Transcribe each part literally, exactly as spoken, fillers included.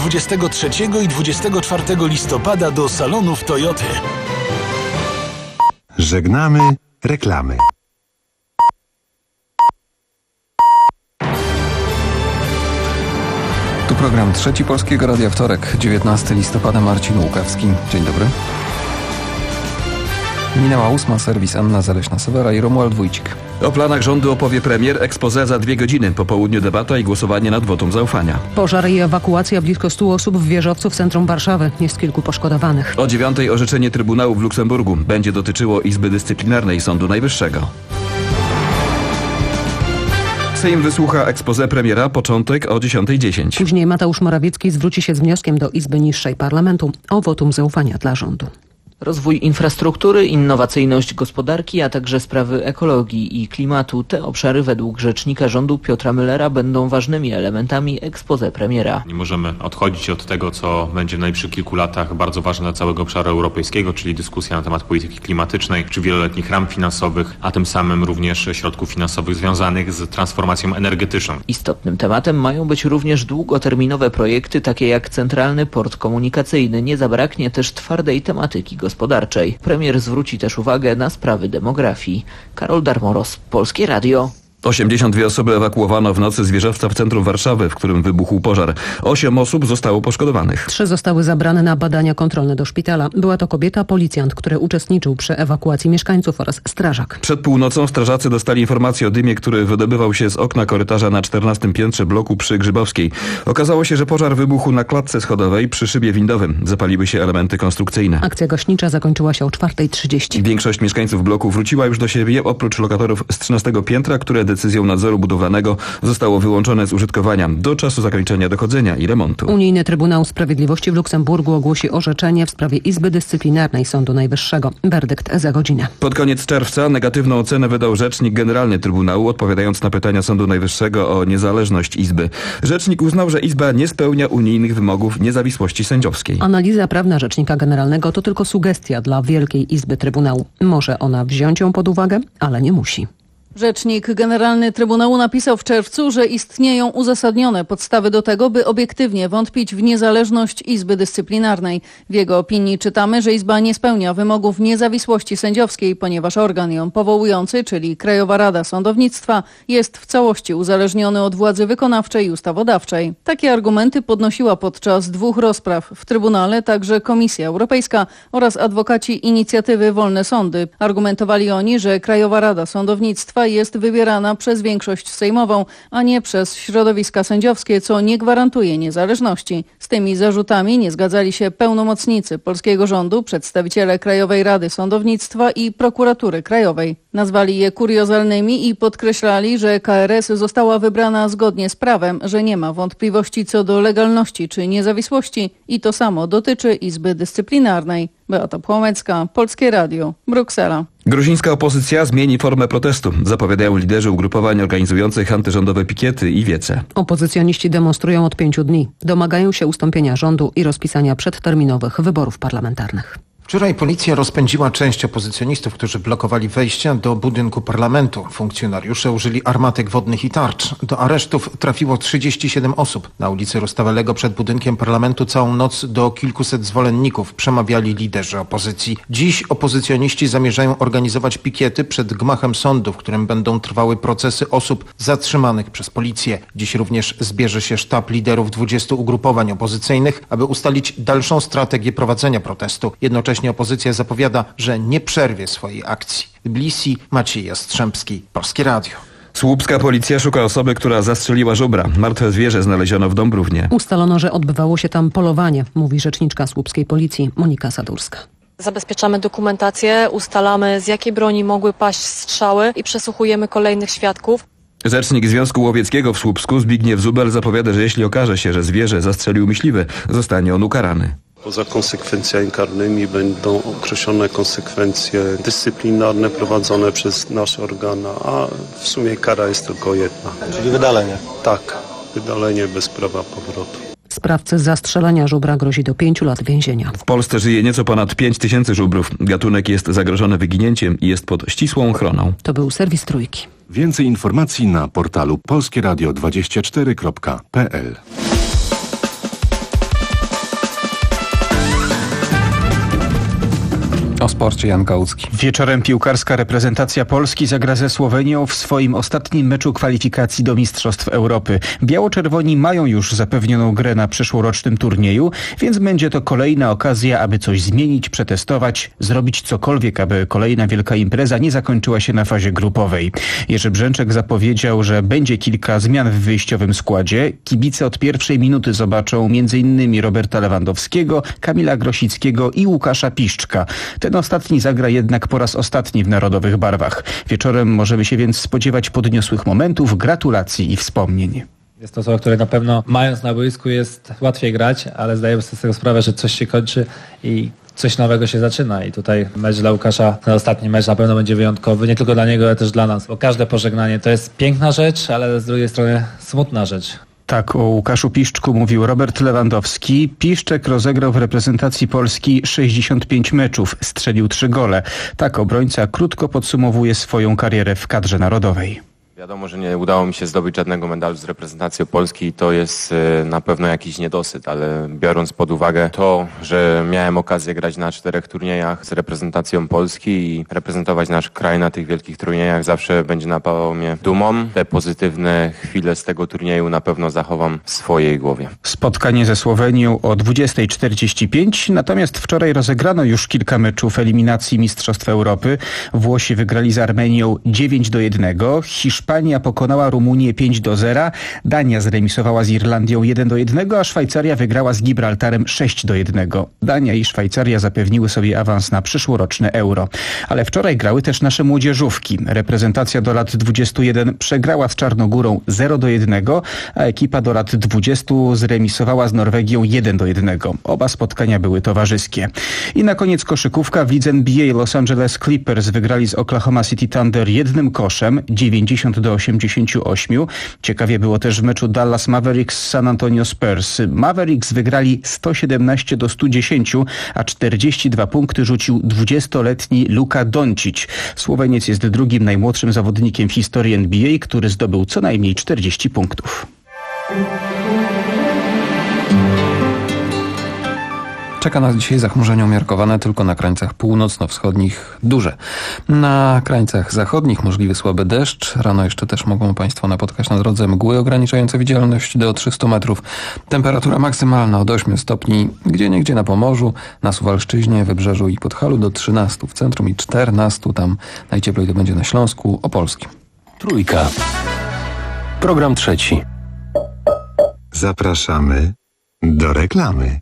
dwudziestego trzeciego i dwudziestego czwartego listopada do salonów Toyoty. Żegnamy reklamy. Tu program Trzeci Polskiego Radia, wtorek, dziewiętnastego listopada, Marcin Łukawski. Dzień dobry. Minęła ósma, serwis Anna Zaleśna-Sowera i Romuald Wójcik. O planach rządu opowie premier, exposé za dwie godziny. Po południu debata i głosowanie nad wotum zaufania. Pożar i ewakuacja blisko stu osób w wieżowcu w centrum Warszawy. Jest kilku poszkodowanych. O dziewiątej orzeczenie Trybunału w Luksemburgu. Będzie dotyczyło Izby Dyscyplinarnej Sądu Najwyższego. Sejm wysłucha exposé premiera, początek o dziesiątej dziesięć. Później Mateusz Morawiecki zwróci się z wnioskiem do Izby Niższej Parlamentu o wotum zaufania dla rządu. Rozwój infrastruktury, innowacyjność gospodarki, a także sprawy ekologii i klimatu. Te obszary według rzecznika rządu Piotra Müllera będą ważnymi elementami exposé premiera. Nie możemy odchodzić od tego, co będzie w najbliższych kilku latach bardzo ważne dla całego obszaru europejskiego, czyli dyskusja na temat polityki klimatycznej, czy wieloletnich ram finansowych, a tym samym również środków finansowych związanych z transformacją energetyczną. Istotnym tematem mają być również długoterminowe projekty, takie jak Centralny Port Komunikacyjny. Nie zabraknie też twardej tematyki gospodarczej. gospodarczej. Premier zwróci też uwagę na sprawy demografii. Karol Darmoros, Polskie Radio. osiemdziesiąt dwie osoby ewakuowano w nocy z wieżowca w centrum Warszawy, w którym wybuchł pożar. Osiem osób zostało poszkodowanych. Trzy zostały zabrane na badania kontrolne do szpitala. Była to kobieta, policjant, który uczestniczył przy ewakuacji mieszkańców, oraz strażak. Przed północą strażacy dostali informację o dymie, który wydobywał się z okna korytarza na czternastym piętrze bloku przy Grzybowskiej. Okazało się, że pożar wybuchł na klatce schodowej przy szybie windowym. Zapaliły się elementy konstrukcyjne. Akcja gaśnicza zakończyła się o czwartej trzydzieści. Większość mieszkańców bloku wróciła już do siebie, oprócz lokatorów z trzynastego piętra, które decyzją nadzoru budowlanego zostało wyłączone z użytkowania do czasu zakończenia dochodzenia i remontu. Unijny Trybunał Sprawiedliwości w Luksemburgu ogłosi orzeczenie w sprawie Izby Dyscyplinarnej Sądu Najwyższego. Werdykt za godzinę. Pod koniec czerwca negatywną ocenę wydał rzecznik generalny Trybunału, odpowiadając na pytania Sądu Najwyższego o niezależność Izby. Rzecznik uznał, że Izba nie spełnia unijnych wymogów niezawisłości sędziowskiej. Analiza prawna rzecznika generalnego to tylko sugestia dla Wielkiej Izby Trybunału. Może ona wziąć ją pod uwagę, ale nie musi. Rzecznik Generalny Trybunału napisał w czerwcu, że istnieją uzasadnione podstawy do tego, by obiektywnie wątpić w niezależność Izby Dyscyplinarnej. W jego opinii czytamy, że Izba nie spełnia wymogów niezawisłości sędziowskiej, ponieważ organ ją powołujący, czyli Krajowa Rada Sądownictwa, jest w całości uzależniony od władzy wykonawczej i ustawodawczej. Takie argumenty podnosiła podczas dwóch rozpraw w Trybunale także Komisja Europejska oraz adwokaci inicjatywy Wolne Sądy. Argumentowali oni, że Krajowa Rada Sądownictwa jest wybierana przez większość sejmową, a nie przez środowiska sędziowskie, co nie gwarantuje niezależności. Z tymi zarzutami nie zgadzali się pełnomocnicy polskiego rządu, przedstawiciele Krajowej Rady Sądownictwa i Prokuratury Krajowej. Nazwali je kuriozalnymi i podkreślali, że K R S została wybrana zgodnie z prawem, że nie ma wątpliwości co do legalności czy niezawisłości i to samo dotyczy Izby Dyscyplinarnej. Beata Płomecka, Polskie Radio, Bruksela. Gruzińska opozycja zmieni formę protestu, zapowiadają liderzy ugrupowań organizujących antyrządowe pikiety i wiece. Opozycjoniści demonstrują od pięciu dni. Domagają się ustąpienia rządu i rozpisania przedterminowych wyborów parlamentarnych. Wczoraj policja rozpędziła część opozycjonistów, którzy blokowali wejście do budynku parlamentu. Funkcjonariusze użyli armatek wodnych i tarcz. Do aresztów trafiło trzydzieści siedem osób. Na ulicy Rostawelego przed budynkiem parlamentu całą noc do kilkuset zwolenników przemawiali liderzy opozycji. Dziś opozycjoniści zamierzają organizować pikiety przed gmachem sądu, w którym będą trwały procesy osób zatrzymanych przez policję. Dziś również zbierze się sztab liderów dwudziestu ugrupowań opozycyjnych, aby ustalić dalszą strategię prowadzenia protestu. Jednocześnie opozycja zapowiada, że nie przerwie swojej akcji. Tbilisi, Maciej Jastrzębski, Polskie Radio. Słupska policja szuka osoby, która zastrzeliła żubra. Martwe zwierzę znaleziono w Dąbrównie. Ustalono, że odbywało się tam polowanie, mówi rzeczniczka słupskiej policji Monika Sadurska. Zabezpieczamy dokumentację, ustalamy, z jakiej broni mogły paść strzały i przesłuchujemy kolejnych świadków. Rzecznik Związku Łowieckiego w Słupsku Zbigniew Zubel zapowiada, że jeśli okaże się, że zwierzę zastrzelił myśliwy, zostanie on ukarany. Poza konsekwencjami karnymi będą określone konsekwencje dyscyplinarne prowadzone przez nasz organ, a w sumie kara jest tylko jedna. Czyli wydalenie? Tak, wydalenie bez prawa powrotu. Sprawcy zastrzelania żubra grozi do pięciu lat więzienia. W Polsce żyje nieco ponad pięć tysięcy żubrów. Gatunek jest zagrożony wyginięciem i jest pod ścisłą ochroną. To był serwis Trójki. Więcej informacji na portalu polskieradio dwadzieścia cztery kropka p l. O sporcie Jan Kałucki. Wieczorem piłkarska reprezentacja Polski zagra ze Słowenią w swoim ostatnim meczu kwalifikacji do Mistrzostw Europy. Biało-czerwoni mają już zapewnioną grę na przyszłorocznym turnieju, więc będzie to kolejna okazja, aby coś zmienić, przetestować, zrobić cokolwiek, aby kolejna wielka impreza nie zakończyła się na fazie grupowej. Jerzy Brzęczek zapowiedział, że będzie kilka zmian w wyjściowym składzie. Kibice od pierwszej minuty zobaczą między innymi Roberta Lewandowskiego, Kamila Grosickiego i Łukasza Piszczka. Ten ostatni zagra jednak po raz ostatni w narodowych barwach. Wieczorem możemy się więc spodziewać podniosłych momentów, gratulacji i wspomnień. Jest to osoba, która na pewno mając na boisku jest łatwiej grać, ale zdajemy sobie z tego sprawę, że coś się kończy i coś nowego się zaczyna. I tutaj mecz dla Łukasza, ten ostatni mecz na pewno będzie wyjątkowy, nie tylko dla niego, ale też dla nas. Bo każde pożegnanie to jest piękna rzecz, ale z drugiej strony smutna rzecz. Tak o Łukaszu Piszczku mówił Robert Lewandowski. Piszczek rozegrał w reprezentacji Polski sześćdziesiąt pięć meczów, strzelił trzy gole. Tak obrońca krótko podsumowuje swoją karierę w kadrze narodowej. Wiadomo, że nie udało mi się zdobyć żadnego medalu z reprezentacją Polski i to jest na pewno jakiś niedosyt, ale biorąc pod uwagę to, że miałem okazję grać na czterech turniejach z reprezentacją Polski i reprezentować nasz kraj na tych wielkich turniejach, zawsze będzie napawało mnie dumą. Te pozytywne chwile z tego turnieju na pewno zachowam w swojej głowie. Spotkanie ze Słowenią o dwudziestej czterdzieści pięć, natomiast wczoraj rozegrano już kilka meczów eliminacji Mistrzostw Europy. Włosi wygrali z Armenią dziewięć do jednego, Hiszpania pokonała Rumunię pięć do zera, Dania zremisowała z Irlandią jeden do jednego, a Szwajcaria wygrała z Gibraltarem sześć do jednego. Dania i Szwajcaria zapewniły sobie awans na przyszłoroczne Euro. Ale wczoraj grały też nasze młodzieżówki. Reprezentacja do lat dwudziestu jeden przegrała z Czarnogórą zero do jednego, a ekipa do lat dwudziestu zremisowała z Norwegią jeden do jednego. Oba spotkania były towarzyskie. I na koniec koszykówka w lidze N B A Los Angeles Clippers wygrali z Oklahoma City Thunder jednym koszem, dziewięćdziesiąt do osiemdziesięciu ośmiu. Ciekawie było też w meczu Dallas Mavericks z San Antonio Spurs. Mavericks wygrali sto siedemnaście do stu dziesięciu, a czterdzieści dwa punkty rzucił dwudziestoletni Luka Doncic. Słoweniec jest drugim najmłodszym zawodnikiem w historii N B A, który zdobył co najmniej czterdzieści punktów. Czeka nas dzisiaj zachmurzenie umiarkowane tylko na krańcach północno-wschodnich duże. Na krańcach zachodnich możliwy słaby deszcz. Rano jeszcze też mogą Państwo napotkać na drodze mgły ograniczające widzialność do trzystu metrów. Temperatura maksymalna od ośmiu stopni, gdzieniegdzie na Pomorzu, na Suwalszczyźnie, Wybrzeżu i Podhalu do trzynastu w centrum i czternastu tam najcieplej to będzie na Śląsku, Opolskim. Trójka. Program trzeci. Zapraszamy do reklamy.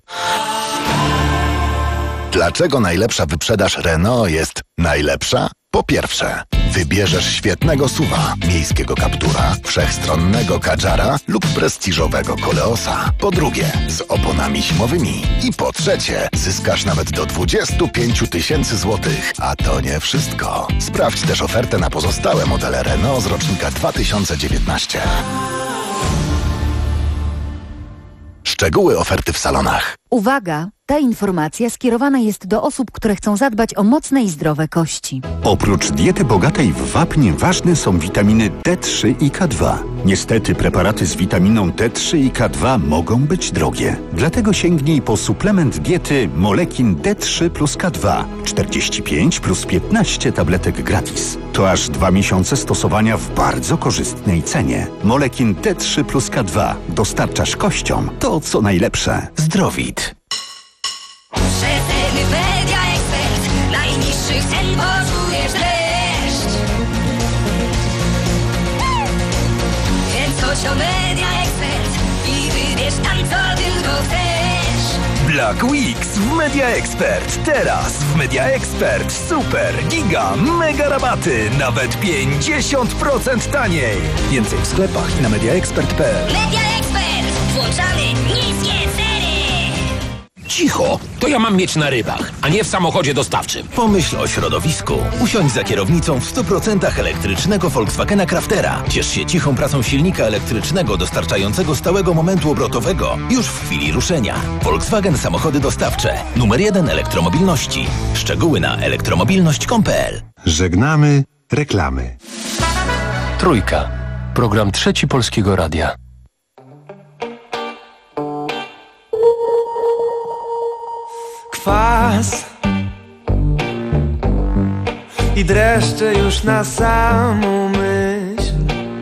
Dlaczego najlepsza wyprzedaż Renault jest najlepsza? Po pierwsze, wybierzesz świetnego suwa, miejskiego Captura, wszechstronnego Kadżara lub prestiżowego Koleosa. Po drugie, z oponami zimowymi. I po trzecie, zyskasz nawet do dwudziestu pięciu tysięcy złotych. A to nie wszystko. Sprawdź też ofertę na pozostałe modele Renault z rocznika dwa tysiące dziewiętnastego. Szczegóły oferty w salonach. Uwaga! Ta informacja skierowana jest do osób, które chcą zadbać o mocne i zdrowe kości. Oprócz diety bogatej w wapń ważne są witaminy D trzy i K dwa. Niestety preparaty z witaminą D trzy i K dwa mogą być drogie. Dlatego sięgnij po suplement diety Molekin D trzy plus K dwa. czterdzieści pięć plus piętnaście tabletek gratis. To aż dwa miesiące stosowania w bardzo korzystnej cenie. Molekin D trzy plus K dwa. Dostarczasz kościom to, co najlepsze. Zdrowit. Przeceny Media Expert. Najniższych cen poczujesz dreszcz. Więc chodź do Media Expert i wybierz tam, co tylko chcesz. Black Weeks w Media Expert. Teraz w Media Expert super, giga, mega rabaty. Nawet pięćdziesiąt procent taniej. Więcej w sklepach i na mediaexpert kropka p l. Media Expert. Włączamy niskie ceny. Cicho, to ja mam mieć na rybach, a nie w samochodzie dostawczym. Pomyśl o środowisku. Usiądź za kierownicą w stu procentach elektrycznego Volkswagena Craftera. Ciesz się cichą pracą silnika elektrycznego dostarczającego stałego momentu obrotowego już w chwili ruszenia. Volkswagen Samochody Dostawcze. Numer jeden elektromobilności. Szczegóły na elektromobilność kropka p l. Żegnamy reklamy. Trójka. Program trzeci Polskiego Radia. Kwas i dreszcze już na samą myśl,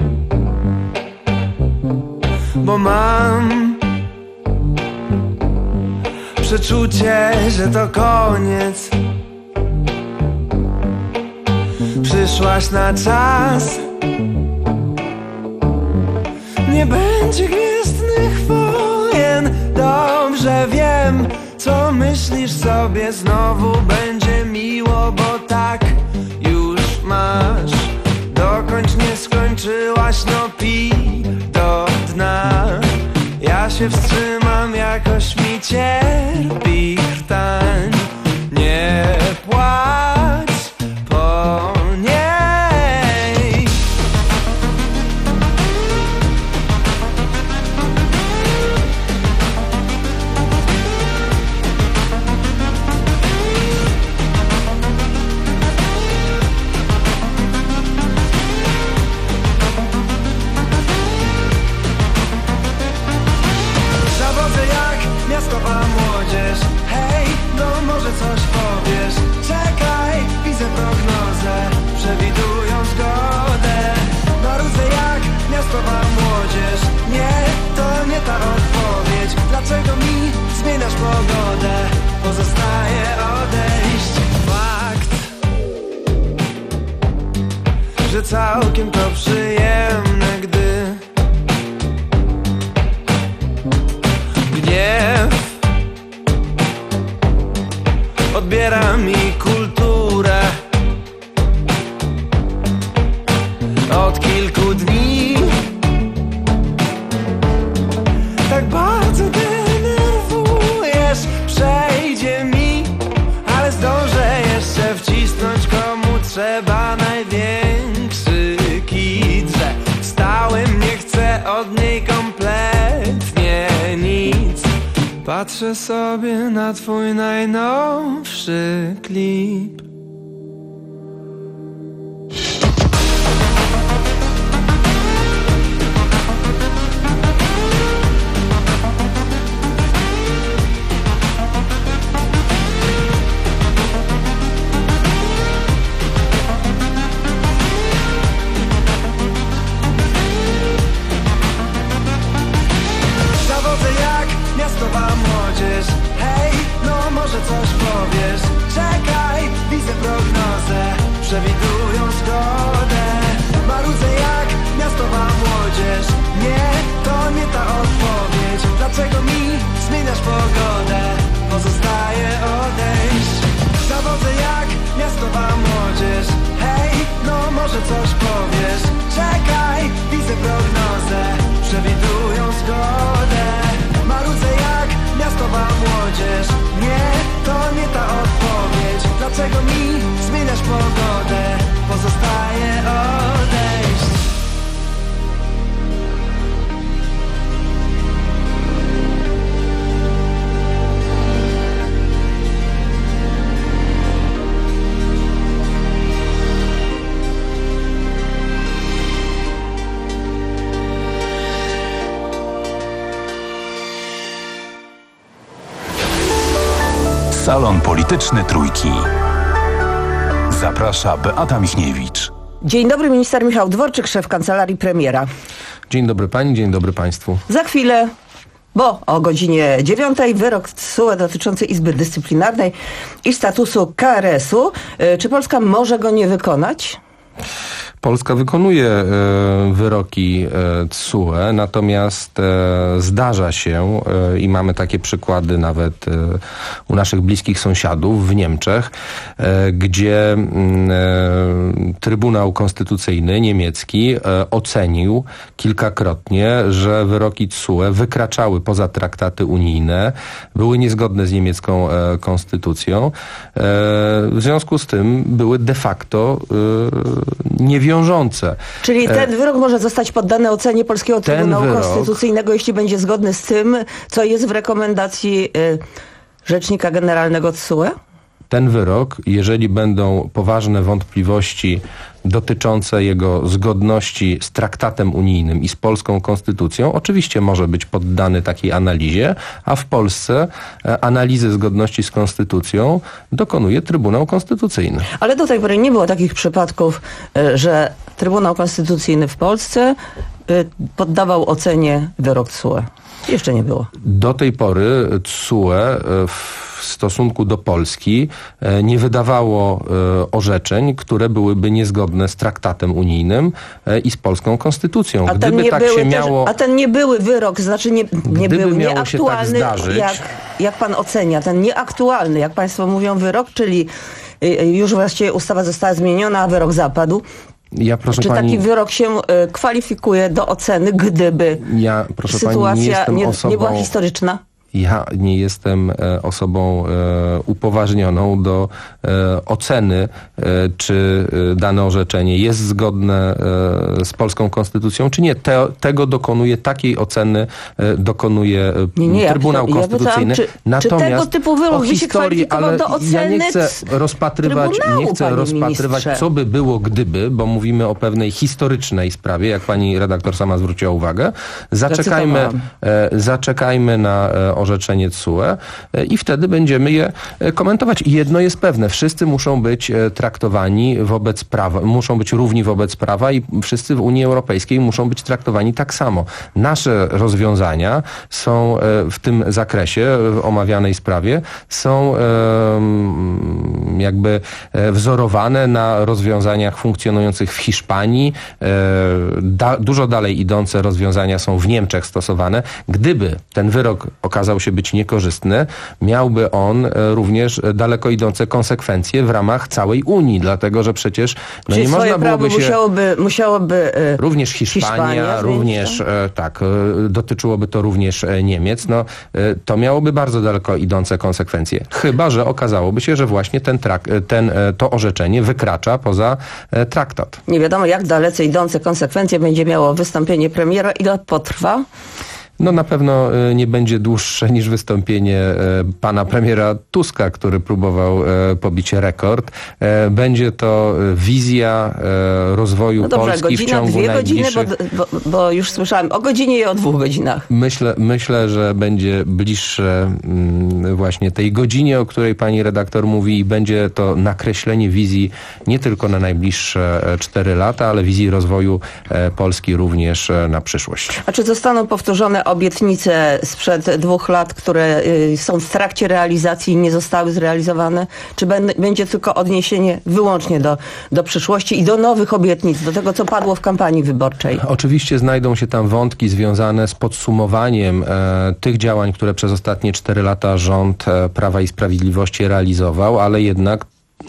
bo mam przeczucie, że to koniec. Przyszłaś na czas, nie będzie gwiezdnych wojen. Dobrze wiem, co myślisz sobie, znowu będzie miło, bo tak już masz. Dokończ, nie skończyłaś, no pij do dna. Ja się wstrzymam, jakoś mi cierpi krtań. Nie płacz po niej. Zawodzę jak miastowa młodzież. Hej, no może coś powiesz. Czekaj, widzę prognozę, przewidują zgodę. Marudzę jak miastowa młodzież. Nie, to nie ta odpowiedź. Dlaczego mi zmieniasz pogodę? Pozostaje odejść. Fakt, że całkiem to przyjemne, gdy gniew odbiera mi kulturę. Od kilku dni tak bardzo denerwujesz. Przejdzie mi, ale zdążę jeszcze wcisnąć, komu trzeba największy kit, że stałem, nie chcę od niej kompletnie nic. Patrzę sobie na twój najnowszy klip. Zawodzę jak miastowa młodzież. Hej, no może coś powiesz. Czekaj, widzę prognozę, przewidują zgodę. Marudzę jak miastowa młodzież. Nie, to nie ta odpowiedź. Dlaczego mi zmieniasz pogodę? Pozostaje odejść. Zawodzę jak miastowa młodzież. Hej, no może coś powiesz. Czekaj, widzę prognozę, przewidują zgodę. Marudzę jak miastowa młodzież. Nie, to nie ta odpowiedź. Dlaczego mi zmieniasz pogodę? Pozostaje odejść. Salon Polityczny Trójki. Zaprasza Beata Michniewicz. Dzień dobry, minister Michał Dworczyk, szef kancelarii premiera. Dzień dobry pani, dzień dobry państwu. Za chwilę, bo o godzinie dziewiątej wyrok T S U E dotyczący Izby Dyscyplinarnej i statusu K R S-u. Czy Polska może go nie wykonać? Polska wykonuje e, wyroki e, T S U E, natomiast e, zdarza się e, i mamy takie przykłady nawet e, u naszych bliskich sąsiadów w Niemczech, e, gdzie e, Trybunał Konstytucyjny niemiecki e, ocenił kilkakrotnie, że wyroki T S U E wykraczały poza traktaty unijne, były niezgodne z niemiecką e, konstytucją. E, w związku z tym były de facto e, niewiążące. Czyli ten wyrok może zostać poddany ocenie Polskiego Trybunału wyrok... Konstytucyjnego, jeśli będzie zgodny z tym, co jest w rekomendacji y, Rzecznika Generalnego T S U E? ten wyrok, jeżeli będą poważne wątpliwości dotyczące jego zgodności z traktatem unijnym i z polską konstytucją, oczywiście może być poddany takiej analizie, a w Polsce analizy zgodności z konstytucją dokonuje Trybunał Konstytucyjny. Ale do tej pory nie było takich przypadków, że Trybunał Konstytucyjny w Polsce poddawał ocenie wyrok T S U E. Jeszcze nie było. Do tej pory T S U E w stosunku do Polski nie wydawało orzeczeń, które byłyby niezgodne z traktatem unijnym i z polską konstytucją. A ten Gdyby nie tak były się też, miało... A ten niebyły wyrok, znaczy nie, nie był miało się tak nieaktualny, zdarzyć, jak, jak pan ocenia, ten nieaktualny, jak państwo mówią, wyrok, czyli już właściwie ustawa została zmieniona, a wyrok zapadł. Ja, proszę Czy pani, taki wyrok się y, kwalifikuje do oceny, gdyby ja, proszę sytuacja pani, nie, jestem nie, osobą... nie była historyczna? Ja nie jestem e, osobą e, upoważnioną do e, oceny, e, czy e, dane orzeczenie jest zgodne e, z polską konstytucją, czy nie. Te, tego dokonuje, takiej oceny e, dokonuje nie, nie, Trybunał ja Konstytucyjny. pytałam, czy, Natomiast czy tego typu wyrok by się kwalifikował do oceny? Ja nie chcę rozpatrywać, nie chcę rozpatrywać co by było gdyby, bo mówimy o pewnej historycznej sprawie, jak pani redaktor sama zwróciła uwagę. Zaczekajmy, e, zaczekajmy na e, orzeczenie T S U E i wtedy będziemy je komentować. I jedno jest pewne, wszyscy muszą być traktowani wobec prawa, muszą być równi wobec prawa i wszyscy w Unii Europejskiej muszą być traktowani tak samo. Nasze rozwiązania są w tym zakresie, w omawianej sprawie, są jakby wzorowane na rozwiązaniach funkcjonujących w Hiszpanii. Da, dużo dalej idące rozwiązania są w Niemczech stosowane. Gdyby ten wyrok okazał się być niekorzystny, miałby on również daleko idące konsekwencje w ramach całej Unii, dlatego że przecież no nie można byłoby się... Musiałoby, musiałoby również Hiszpania, Hiszpania również tak, dotyczyłoby to również Niemiec, no to miałoby bardzo daleko idące konsekwencje. Chyba że okazałoby się, że właśnie ten, trak, ten to orzeczenie wykracza poza traktat. Nie wiadomo, jak dalece idące konsekwencje będzie miało wystąpienie premiera, ile potrwa? No na pewno nie będzie dłuższe niż wystąpienie pana premiera Tuska, który próbował pobić rekord. Będzie to wizja rozwoju no dobrze, Polski godzina, w ciągu dwie najbliższych... godziny, bo, bo, bo już słyszałem o godzinie i o dwóch godzinach. Myślę, myślę, że będzie bliższe właśnie tej godzinie, o której pani redaktor mówi i będzie to nakreślenie wizji nie tylko na najbliższe cztery lata, ale wizji rozwoju Polski również na przyszłość. A czy zostaną powtórzone obietnice sprzed dwóch lat, które y, są w trakcie realizacji i nie zostały zrealizowane? Czy ben, będzie tylko odniesienie wyłącznie do, do przyszłości i do nowych obietnic, do tego, co padło w kampanii wyborczej? Oczywiście znajdą się tam wątki związane z podsumowaniem e, tych działań, które przez ostatnie cztery lata rząd e, Prawa i Sprawiedliwości realizował, ale jednak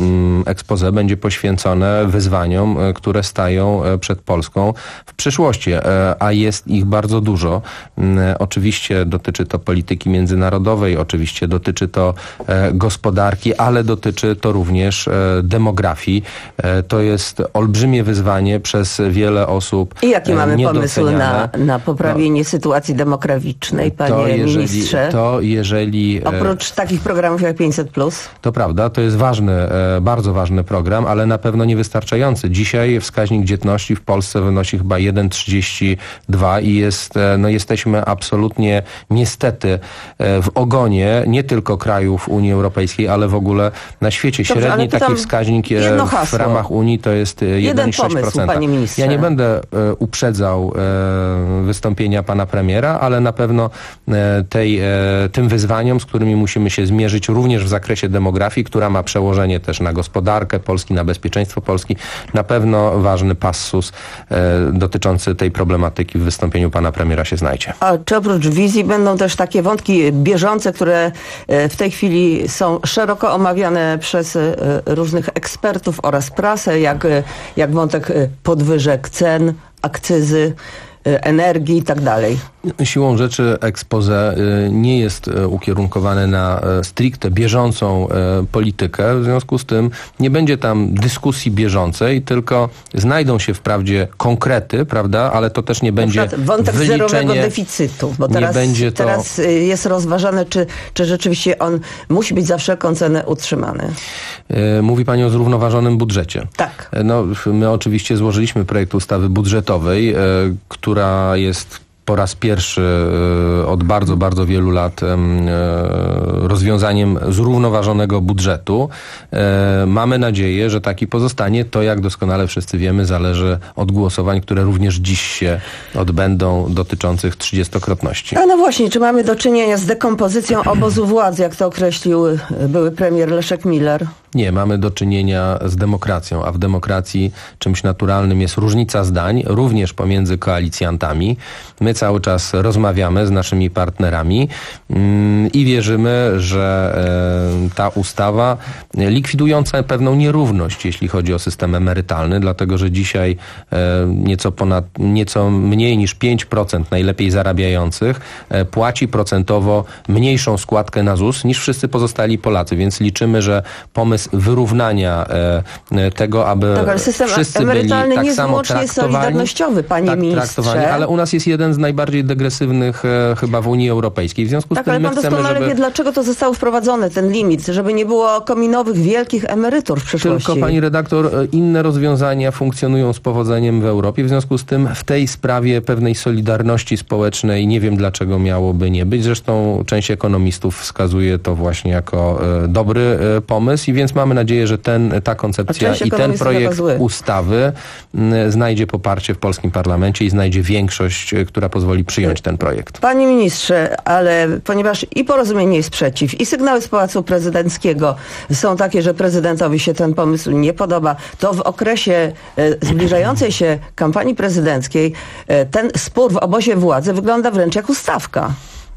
exposé będzie poświęcone wyzwaniom, które stają przed Polską w przyszłości, a jest ich bardzo dużo. Oczywiście dotyczy to polityki międzynarodowej, oczywiście dotyczy to gospodarki, ale dotyczy to również demografii. To jest olbrzymie wyzwanie przez wiele osób. I jaki mamy pomysł na, na poprawienie no, sytuacji demograficznej, panie to jeżeli, ministrze? To jeżeli... Oprócz takich programów jak pięćset plus? To prawda, to jest ważny bardzo ważny program, ale na pewno niewystarczający. Dzisiaj wskaźnik dzietności w Polsce wynosi chyba jeden przecinek trzydzieści dwa i jest, no jesteśmy absolutnie niestety w ogonie nie tylko krajów Unii Europejskiej, ale w ogóle na świecie. Dobrze, średni taki wskaźnik w ramach Unii to jest jeden przecinek sześć procent. Ja nie będę uprzedzał wystąpienia pana premiera, ale na pewno tej, tym wyzwaniom, z którymi musimy się zmierzyć również w zakresie demografii, która ma przełożenie też na gospodarkę Polski, na bezpieczeństwo Polski. Na pewno ważny passus e, dotyczący tej problematyki w wystąpieniu pana premiera się znajdzie. A czy oprócz wizji będą też takie wątki bieżące, które w tej chwili są szeroko omawiane przez różnych ekspertów oraz prasę, jak, jak wątek podwyżek cen, akcyzy, energii i tak dalej. Siłą rzeczy expose nie jest ukierunkowane na stricte bieżącą politykę, w związku z tym nie będzie tam dyskusji bieżącej, tylko znajdą się wprawdzie konkrety, prawda, ale to też nie będzie wątek wyliczenie, zerowego deficytu, bo teraz, nie będzie to... teraz jest rozważane, czy, czy rzeczywiście on musi być za wszelką cenę utrzymany. Mówi pani o zrównoważonym budżecie. Tak. No, my oczywiście złożyliśmy projekt ustawy budżetowej, która jest po raz pierwszy od bardzo, bardzo wielu lat rozwiązaniem zrównoważonego budżetu. Mamy nadzieję, że taki pozostanie. To, jak doskonale wszyscy wiemy, zależy od głosowań, które również dziś się odbędą, dotyczących trzydziestokrotności. A no właśnie, czy mamy do czynienia z dekompozycją obozu władzy, jak to określił były premier Leszek Miller? Nie, mamy do czynienia z demokracją, a w demokracji czymś naturalnym jest różnica zdań, również pomiędzy koalicjantami. My cały czas rozmawiamy z naszymi partnerami mm, i wierzymy, że e, ta ustawa likwidująca pewną nierówność, jeśli chodzi o system emerytalny, dlatego że dzisiaj e, nieco ponad, nieco mniej niż pięć procent najlepiej zarabiających e, płaci procentowo mniejszą składkę na Z U S niż wszyscy pozostali Polacy, więc liczymy, że pomysł wyrównania e, tego, aby tak, ale system wszyscy emerytalny byli tak nie samo wyłącznie traktowani, solidarnościowy, panie tak ministrze. traktowani, ale u nas jest jeden z najbardziej degresywnych e, chyba w Unii Europejskiej. W związku tak, z tym ale my pan chcemy, doskonale żeby... wie, dlaczego to zostało wprowadzone, ten limit, żeby nie było kominowych, wielkich emerytur w przyszłości. Tylko, pani redaktor, inne rozwiązania funkcjonują z powodzeniem w Europie. W związku z tym w tej sprawie pewnej solidarności społecznej nie wiem, dlaczego miałoby nie być. Zresztą część ekonomistów wskazuje to właśnie jako e, dobry e, pomysł i więc mamy nadzieję, że ten, ta koncepcja i ten projekt ustawy m, znajdzie poparcie w polskim parlamencie i znajdzie większość, e, która pozwoli przyjąć ten projekt. Panie ministrze, ale ponieważ i Porozumienie jest przeciw, i sygnały z Pałacu Prezydenckiego są takie, że prezydentowi się ten pomysł nie podoba, to w okresie e, zbliżającej się kampanii prezydenckiej e, ten spór w obozie władzy wygląda wręcz jak ustawka.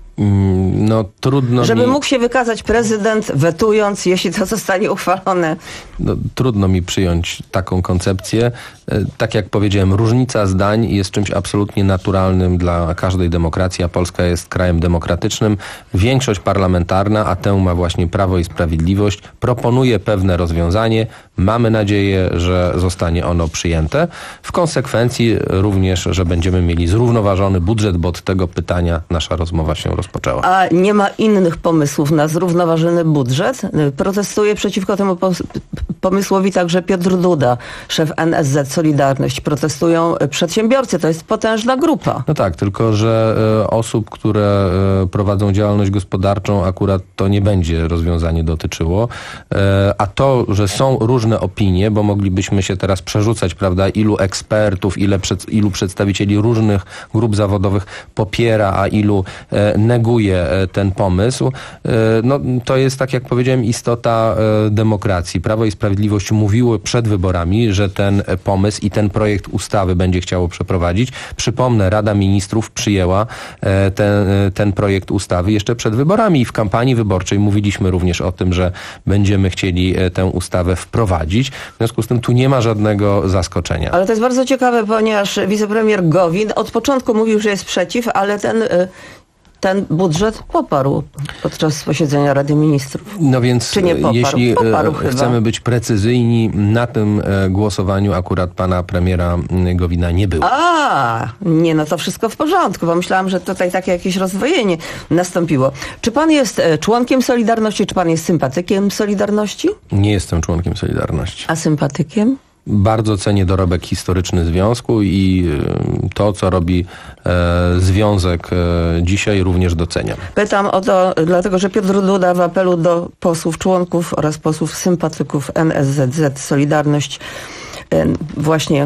No trudno Żeby mi... mógł się wykazać prezydent wetując, jeśli to zostanie uchwalone. No, trudno mi przyjąć taką koncepcję. Tak jak powiedziałem, różnica zdań jest czymś absolutnie naturalnym dla każdej demokracji, a Polska jest krajem demokratycznym. Większość parlamentarna, a tę ma właśnie Prawo i Sprawiedliwość, proponuje pewne rozwiązanie. Mamy nadzieję, że zostanie ono przyjęte. W konsekwencji również, że będziemy mieli zrównoważony budżet, bo od tego pytania nasza rozmowa się rozpoczęła. A nie ma innych pomysłów na zrównoważony budżet? Protestuje przeciwko temu pomysłowi także Piotr Duda, szef N S Z Solidarność. Protestują przedsiębiorcy, to jest potężna grupa. No tak, tylko że e, osób, które e, prowadzą działalność gospodarczą, akurat to nie będzie rozwiązanie dotyczyło. E, a to, że są różne opinie, bo moglibyśmy się teraz przerzucać, prawda, ilu ekspertów, ile przed, ilu przedstawicieli różnych grup zawodowych popiera, a ilu e, neguje e, ten pomysł. E, no to jest, tak jak powiedziałem, istota e, demokracji. Prawo i Sprawiedliwość mówiło przed wyborami, że ten pomysł i ten projekt ustawy będzie chciało przeprowadzić. Przypomnę, Rada Ministrów przyjęła e, ten, e, ten projekt ustawy jeszcze przed wyborami i w kampanii wyborczej mówiliśmy również o tym, że będziemy chcieli e, tę ustawę wprowadzić. W związku z tym tu nie ma żadnego zaskoczenia. Ale to jest bardzo ciekawe, ponieważ wicepremier Gowin od początku mówił, że jest przeciw, ale ten... Y ten budżet poparł podczas posiedzenia Rady Ministrów. No więc Czy nie poparł? Jeśli Poparł chcemy chyba. być precyzyjni, na tym głosowaniu akurat pana premiera Gowina nie było. A, nie, no to wszystko w porządku, bo myślałam, że tutaj takie jakieś rozdwojenie nastąpiło. Czy pan jest członkiem Solidarności, czy pan jest sympatykiem Solidarności? Nie jestem członkiem Solidarności. A sympatykiem? Bardzo cenię dorobek historyczny związku i to, co robi e, związek e, dzisiaj, również doceniam. Pytam o to, dlatego że Piotr Duda w apelu do posłów członków oraz posłów sympatyków N S Z Z Solidarność e, właśnie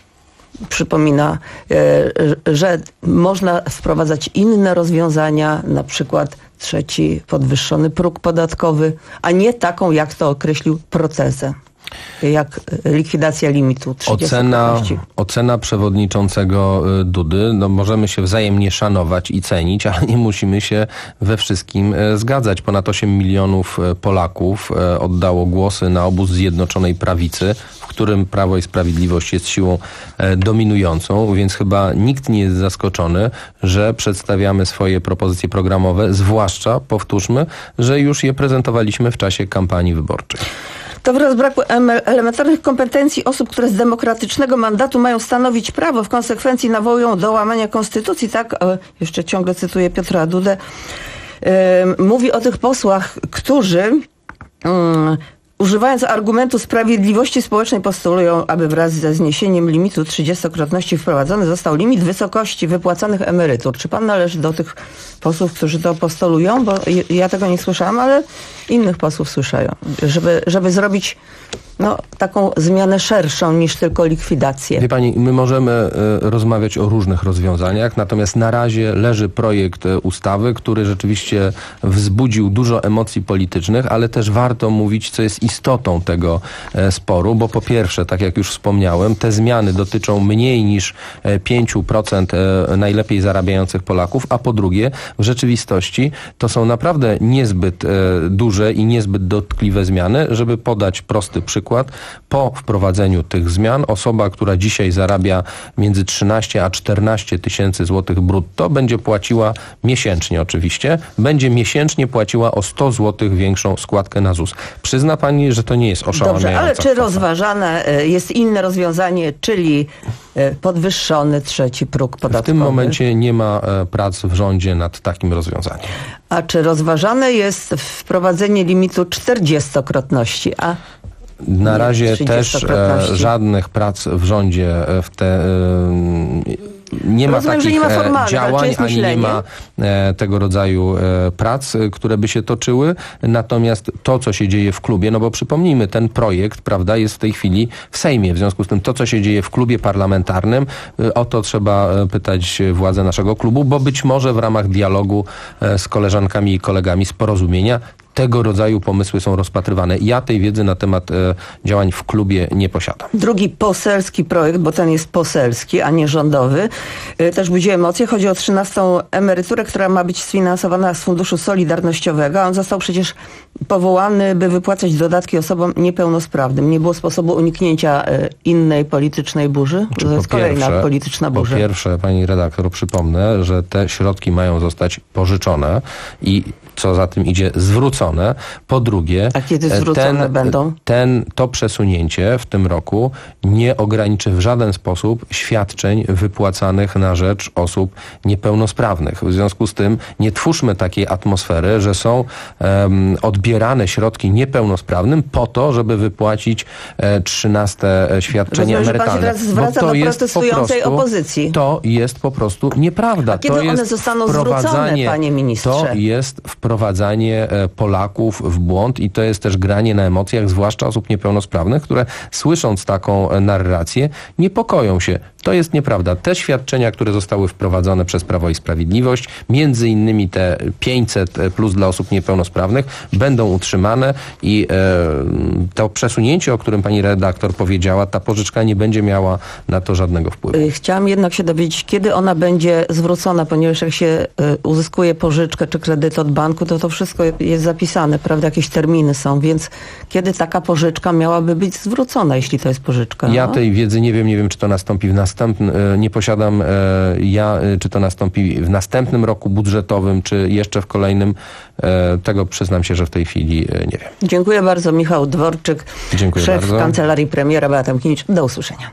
przypomina, e, że można wprowadzać inne rozwiązania, na przykład trzeci podwyższony próg podatkowy, a nie taką, jak to określił, protezę. jak likwidacja limitu trzydziestokrotności. Ocena, ocena przewodniczącego Dudy, no możemy się wzajemnie szanować i cenić, ale nie musimy się we wszystkim zgadzać. Ponad osiem milionów Polaków oddało głosy na obóz Zjednoczonej Prawicy, w którym Prawo i Sprawiedliwość jest siłą dominującą, więc chyba nikt nie jest zaskoczony, że przedstawiamy swoje propozycje programowe, zwłaszcza, powtórzmy, że już je prezentowaliśmy w czasie kampanii wyborczej. To wraz braku elementarnych kompetencji osób, które z demokratycznego mandatu mają stanowić prawo, w konsekwencji nawołują do łamania konstytucji, tak, jeszcze ciągle cytuję Piotra Dudę, mówi o tych posłach, którzy używając argumentu sprawiedliwości społecznej postulują, aby wraz ze zniesieniem limitu trzydziestokrotności wprowadzony został limit wysokości wypłacanych emerytur. Czy pan należy do tych posłów, którzy to postulują? Bo ja tego nie słyszałam, ale innych posłów słyszają. Żeby, żeby zrobić no, taką zmianę szerszą niż tylko likwidację. Wie pani, my możemy y, rozmawiać o różnych rozwiązaniach, natomiast na razie leży projekt y, ustawy, który rzeczywiście wzbudził dużo emocji politycznych, ale też warto mówić, co jest istotą tego y, sporu, bo po pierwsze, tak jak już wspomniałem, te zmiany dotyczą mniej niż y, pięć procent y, najlepiej zarabiających Polaków, a po drugie, w rzeczywistości to są naprawdę niezbyt y, duże i niezbyt dotkliwe zmiany. Żeby podać prosty przykład, po wprowadzeniu tych zmian osoba, która dzisiaj zarabia między trzynaście a czternaście tysięcy złotych brutto, będzie płaciła miesięcznie oczywiście, będzie miesięcznie płaciła o sto złotych większą składkę na ZUS. Przyzna pani, że to nie jest oszałamiająca Dobrze, ale czy kwota. rozważane jest inne rozwiązanie, czyli podwyższony trzeci próg podatkowy? W tym momencie nie ma prac w rządzie nad takim rozwiązaniem. A czy rozważane jest wprowadzenie limitu czterdziestokrotności? A Na razie też e, żadnych prac w rządzie w te, e, nie ma Rozumiem, takich nie ma formalnych, działań, ani myślenie. nie ma e, tego rodzaju e, prac, które by się toczyły. Natomiast to, co się dzieje w klubie, no bo przypomnijmy, ten projekt, prawda, jest w tej chwili w Sejmie. W związku z tym to, co się dzieje w klubie parlamentarnym, e, o to trzeba pytać władze naszego klubu, bo być może w ramach dialogu e, z koleżankami i kolegami z Porozumienia tego rodzaju pomysły są rozpatrywane. Ja tej wiedzy na temat e, działań w klubie nie posiadam. Drugi poselski projekt, bo ten jest poselski, a nie rządowy, e, też budzi emocje. Chodzi o trzynastą emeryturę, która ma być sfinansowana z Funduszu Solidarnościowego. On został przecież powołany, by wypłacać dodatki osobom niepełnosprawnym. Nie było sposobu uniknięcia e, innej politycznej burzy? Czy to po jest kolejna pierwsze, polityczna burza. Po pierwsze, pani redaktor, przypomnę, że te środki mają zostać pożyczone i co za tym idzie, zwrócone. Po drugie, A kiedy zwrócone ten, będą? ten, to przesunięcie w tym roku nie ograniczy w żaden sposób świadczeń wypłacanych na rzecz osób niepełnosprawnych. W związku z tym nie twórzmy takiej atmosfery, że są um, odbierane środki niepełnosprawnym po to, żeby wypłacić e, trzynaste świadczenie Rozumiem, emerytalne. że pan się teraz zwraca Bo to do jest protestującej po prostu, opozycji. To jest po prostu nieprawda. A kiedy to jest one zostaną zwrócone, panie ministrze? To jest wprowadzanie Polaków w błąd i to jest też granie na emocjach, zwłaszcza osób niepełnosprawnych, które słysząc taką narrację niepokoją się. To jest nieprawda. Te świadczenia, które zostały wprowadzone przez Prawo i Sprawiedliwość, między innymi te pięćset plus dla osób niepełnosprawnych, będą utrzymane i e, to przesunięcie, o którym pani redaktor powiedziała, ta pożyczka nie będzie miała na to żadnego wpływu. Chciałam jednak się dowiedzieć, kiedy ona będzie zwrócona, ponieważ jak się y, uzyskuje pożyczkę czy kredyt od banku, to to wszystko jest zapisane, prawda? Jakieś terminy są, więc kiedy taka pożyczka miałaby być zwrócona, jeśli to jest pożyczka? Ja no? tej wiedzy nie wiem, nie wiem, czy to nastąpi w następnym, nie posiadam ja, czy to nastąpi w następnym roku budżetowym, czy jeszcze w kolejnym. Tego przyznam się, że w tej chwili nie wiem. Dziękuję bardzo. Michał Dworczyk, Dziękuję szef bardzo. Kancelarii Premiera Beata Mkinić. Do usłyszenia.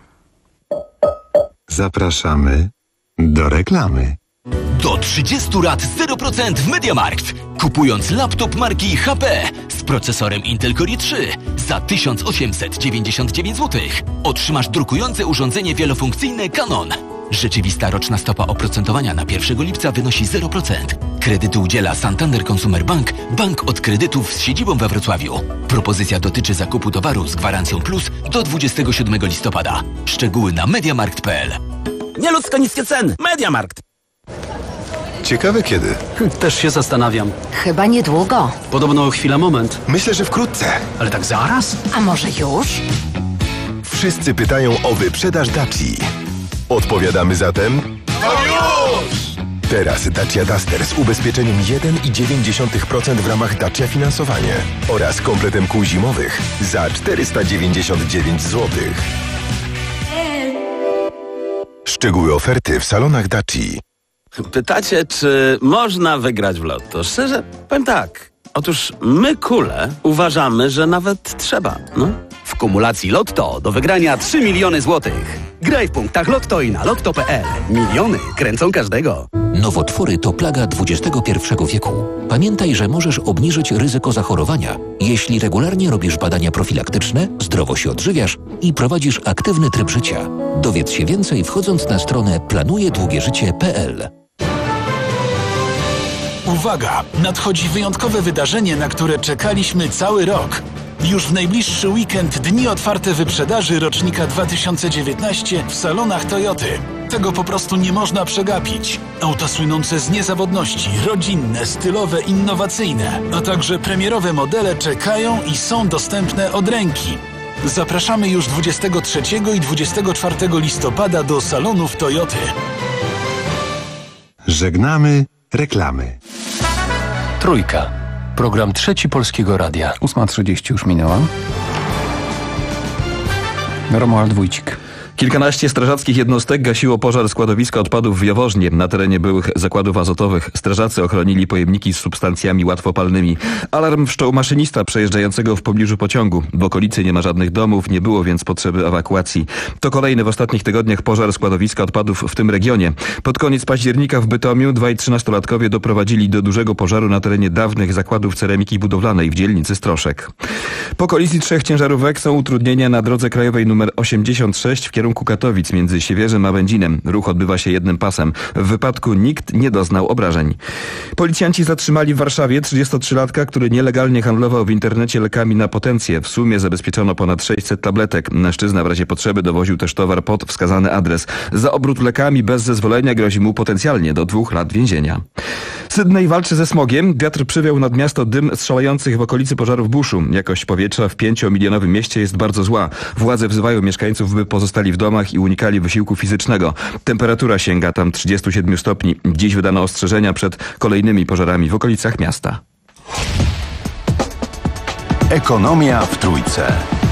Zapraszamy do reklamy. Do trzydziestu lat zero procent w MediaMarkt. Kupując laptop marki H P z procesorem Intel Core i trzy za tysiąc osiemset dziewięćdziesiąt dziewięć złotych otrzymasz drukujące urządzenie wielofunkcyjne Canon. Rzeczywista roczna stopa oprocentowania na pierwszego lipca wynosi zero procent. Kredytu udziela Santander Consumer Bank, bank od kredytów z siedzibą we Wrocławiu. Propozycja dotyczy zakupu towaru z gwarancją plus do dwudziestego siódmego listopada. Szczegóły na mediamarkt kropka p l. Nieludzko niskie ceny. MediaMarkt. Ciekawe kiedy. Też się zastanawiam. Chyba niedługo. Podobno chwila moment. Myślę, że wkrótce. Ale tak zaraz? A może już? Wszyscy pytają o wyprzedaż Daci. Odpowiadamy zatem... To już! Teraz Dacia Duster z ubezpieczeniem jeden i dziewięć dziesiątych procent w ramach Dacia Finansowanie oraz kompletem kół zimowych za czterysta dziewięćdziesiąt dziewięć złotych. Szczegóły oferty w salonach Daci. Pytacie, czy można wygrać w lotto? Szczerze, powiem tak. Otóż my, kule, uważamy, że nawet trzeba, no. W kumulacji Lotto do wygrania trzy miliony złotych. Graj w punktach Lotto i na lotto kropka pe el. Miliony kręcą każdego. Nowotwory to plaga dwudziestego pierwszego wieku. Pamiętaj, że możesz obniżyć ryzyko zachorowania, jeśli regularnie robisz badania profilaktyczne, zdrowo się odżywiasz i prowadzisz aktywny tryb życia. Dowiedz się więcej wchodząc na stronę planujedługieżycie kropka pe el. Uwaga! Nadchodzi wyjątkowe wydarzenie, na które czekaliśmy cały rok. Już w najbliższy weekend dni otwarte wyprzedaży rocznika dwa tysiące dziewiętnaście w salonach Toyoty. Tego po prostu nie można przegapić. Auta słynące z niezawodności, rodzinne, stylowe, innowacyjne, a także premierowe modele czekają i są dostępne od ręki. Zapraszamy już dwudziestego trzeciego i dwudziestego czwartego listopada do salonów Toyoty. Żegnamy reklamy. Trójka. Program Trzeci Polskiego Radia. ósma trzydzieści już minęła. Romuald Wójcik. Kilkanaście strażackich jednostek gasiło pożar składowiska odpadów w Jaworznie na terenie byłych zakładów azotowych. Strażacy ochronili pojemniki z substancjami łatwopalnymi. Alarm wszczął maszynista przejeżdżającego w pobliżu pociągu. W okolicy nie ma żadnych domów, nie było więc potrzeby ewakuacji. To kolejny w ostatnich tygodniach pożar składowiska odpadów w tym regionie. Pod koniec października w Bytomiu dwaj trzynastolatkowie doprowadzili do dużego pożaru na terenie dawnych zakładów ceramiki budowlanej w dzielnicy Stroszek. Po kolizji trzech ciężarówek są utrudnienia na drodze krajowej nr osiemdziesiąt sześć w kierunku Katowic między Siewierzem a Będzinem. Ruch odbywa się jednym pasem. W wypadku nikt nie doznał obrażeń. Policjanci zatrzymali w Warszawie trzydziestotrzylatka, który nielegalnie handlował w internecie lekami na potencję. W sumie zabezpieczono ponad sześćset tabletek. Mężczyzna w razie potrzeby dowoził też towar pod wskazany adres. Za obrót lekami bez zezwolenia grozi mu potencjalnie do dwóch lat więzienia. Sydney walczy ze smogiem. Wiatr przywiał nad miasto dym strzelających w okolicy pożaru w buszu. Jakość powietrza w pięciomilionowym mieście jest bardzo zła. Władze wzywają mieszkańców, by pozostali w domach i unikali wysiłku fizycznego. Temperatura sięga tam trzydziestu siedmiu stopni. Dziś wydano ostrzeżenia przed kolejnymi pożarami w okolicach miasta. Ekonomia w Trójce.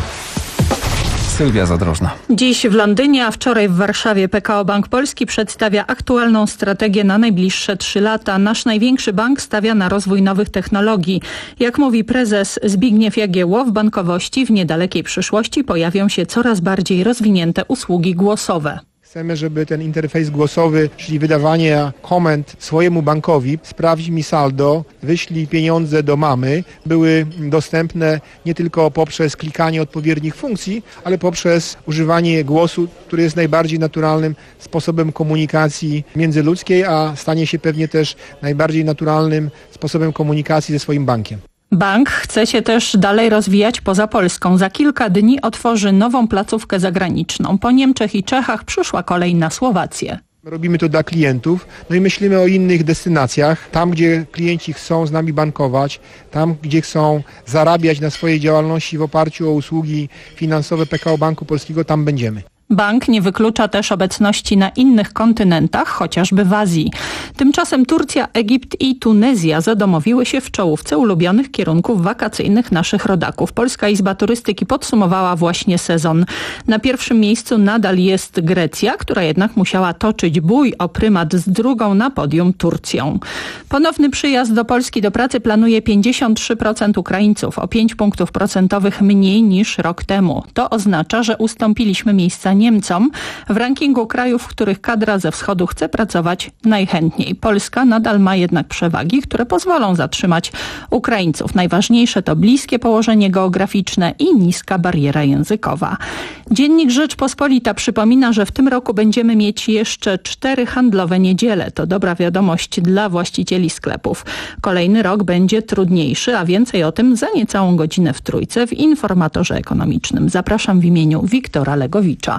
Sylwia Zadrożna. Dziś w Londynie, a wczoraj w Warszawie P K O Bank Polski przedstawia aktualną strategię na najbliższe trzy lata. Nasz największy bank stawia na rozwój nowych technologii. Jak mówi prezes Zbigniew Jagiełło, w bankowości w niedalekiej przyszłości pojawią się coraz bardziej rozwinięte usługi głosowe. Chcemy, żeby ten interfejs głosowy, czyli wydawanie komend swojemu bankowi, sprawdź mi saldo, wyślij pieniądze do mamy, były dostępne nie tylko poprzez klikanie odpowiednich funkcji, ale poprzez używanie głosu, który jest najbardziej naturalnym sposobem komunikacji międzyludzkiej, a stanie się pewnie też najbardziej naturalnym sposobem komunikacji ze swoim bankiem. Bank chce się też dalej rozwijać poza Polską. Za kilka dni otworzy nową placówkę zagraniczną. Po Niemczech i Czechach przyszła kolej na Słowację. Robimy to dla klientów, no i myślimy o innych destynacjach. Tam, gdzie klienci chcą z nami bankować, tam, gdzie chcą zarabiać na swojej działalności w oparciu o usługi finansowe P K O Banku Polskiego, tam będziemy. Bank nie wyklucza też obecności na innych kontynentach, chociażby w Azji. Tymczasem Turcja, Egipt i Tunezja zadomowiły się w czołówce ulubionych kierunków wakacyjnych naszych rodaków. Polska Izba Turystyki podsumowała właśnie sezon. Na pierwszym miejscu nadal jest Grecja, która jednak musiała toczyć bój o prymat z drugą na podium Turcją. Ponowny przyjazd do Polski do pracy planuje pięćdziesiąt trzy procent Ukraińców, o pięć punktów procentowych mniej niż rok temu. To oznacza, że ustąpiliśmy miejsca Niemcom w rankingu krajów, w których kadra ze wschodu chce pracować najchętniej. Polska nadal ma jednak przewagi, które pozwolą zatrzymać Ukraińców. Najważniejsze to bliskie położenie geograficzne i niska bariera językowa. Dziennik Rzeczpospolita przypomina, że w tym roku będziemy mieć jeszcze cztery handlowe niedziele. To dobra wiadomość dla właścicieli sklepów. Kolejny rok będzie trudniejszy, a więcej o tym za niecałą godzinę w Trójce w Informatorze Ekonomicznym. Zapraszam w imieniu Wiktora Legowicza.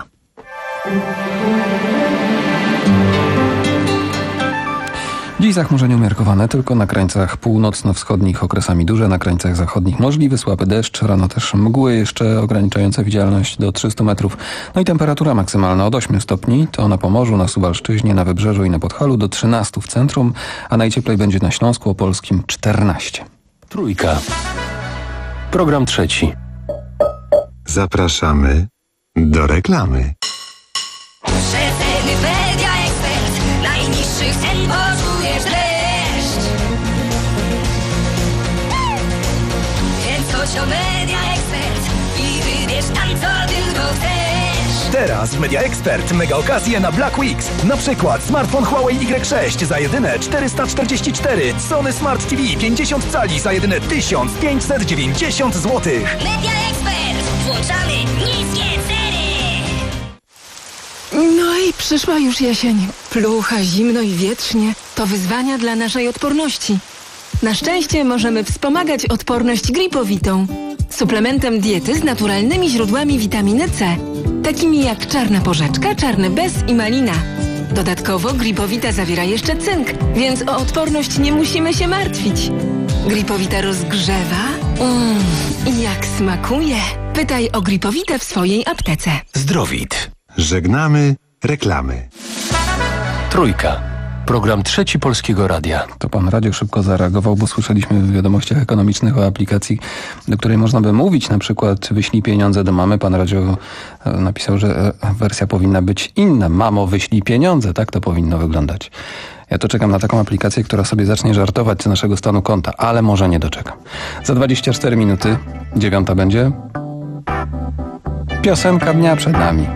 Dziś zachmurzenie umiarkowane tylko na krańcach północno-wschodnich, okresami duże, na krańcach zachodnich możliwy słaby deszcz, rano też mgły jeszcze ograniczające widzialność do trzystu metrów. No i temperatura maksymalna od ośmiu stopni, to na Pomorzu, na Suwalszczyźnie, na Wybrzeżu i na Podhalu do trzynastu w centrum, a najcieplej będzie na Śląsku Opolskim czternaście. Trójka. Program trzeci. Zapraszamy do reklamy. Rzetelny Media Expert. Najniższych cen poczujesz dreszcz. Więc chodź do Media Expert i wybierz tam, co tylko chcesz. Teraz w Media Expert mega okazje na Black Weeks. Na przykład smartfon Huawei Y sześć za jedyne czterysta czterdzieści cztery, Sony Smart T V pięćdziesiąt cali za jedyne tysiąc pięćset dziewięćdziesiąt złotych. Media Expert. Włączamy niskie ceny. No i przyszła już jesień. Plucha, zimno i wietrznie. To wyzwania dla naszej odporności. Na szczęście możemy wspomagać odporność Gripowitą. Suplementem diety z naturalnymi źródłami witaminy C. Takimi jak czarna porzeczka, czarny bez i malina. Dodatkowo Gripowita zawiera jeszcze cynk, więc o odporność nie musimy się martwić. Gripowita rozgrzewa. Mmm, i jak smakuje. Pytaj o Gripowitę w swojej aptece. Zdrowit. Żegnamy reklamy. Trójka. Program trzeci Polskiego Radia. To pan radio szybko zareagował, bo słyszeliśmy w wiadomościach ekonomicznych o aplikacji, do której można by mówić, na przykład wyślij pieniądze do mamy. Pan radio napisał, że wersja powinna być inna. Mamo, wyślij pieniądze. Tak to powinno wyglądać. Ja to czekam na taką aplikację, która sobie zacznie żartować z naszego stanu konta, ale może nie doczekam. Za dwadzieścia cztery minuty, dziewiąta będzie. Piosenka dnia przed nami.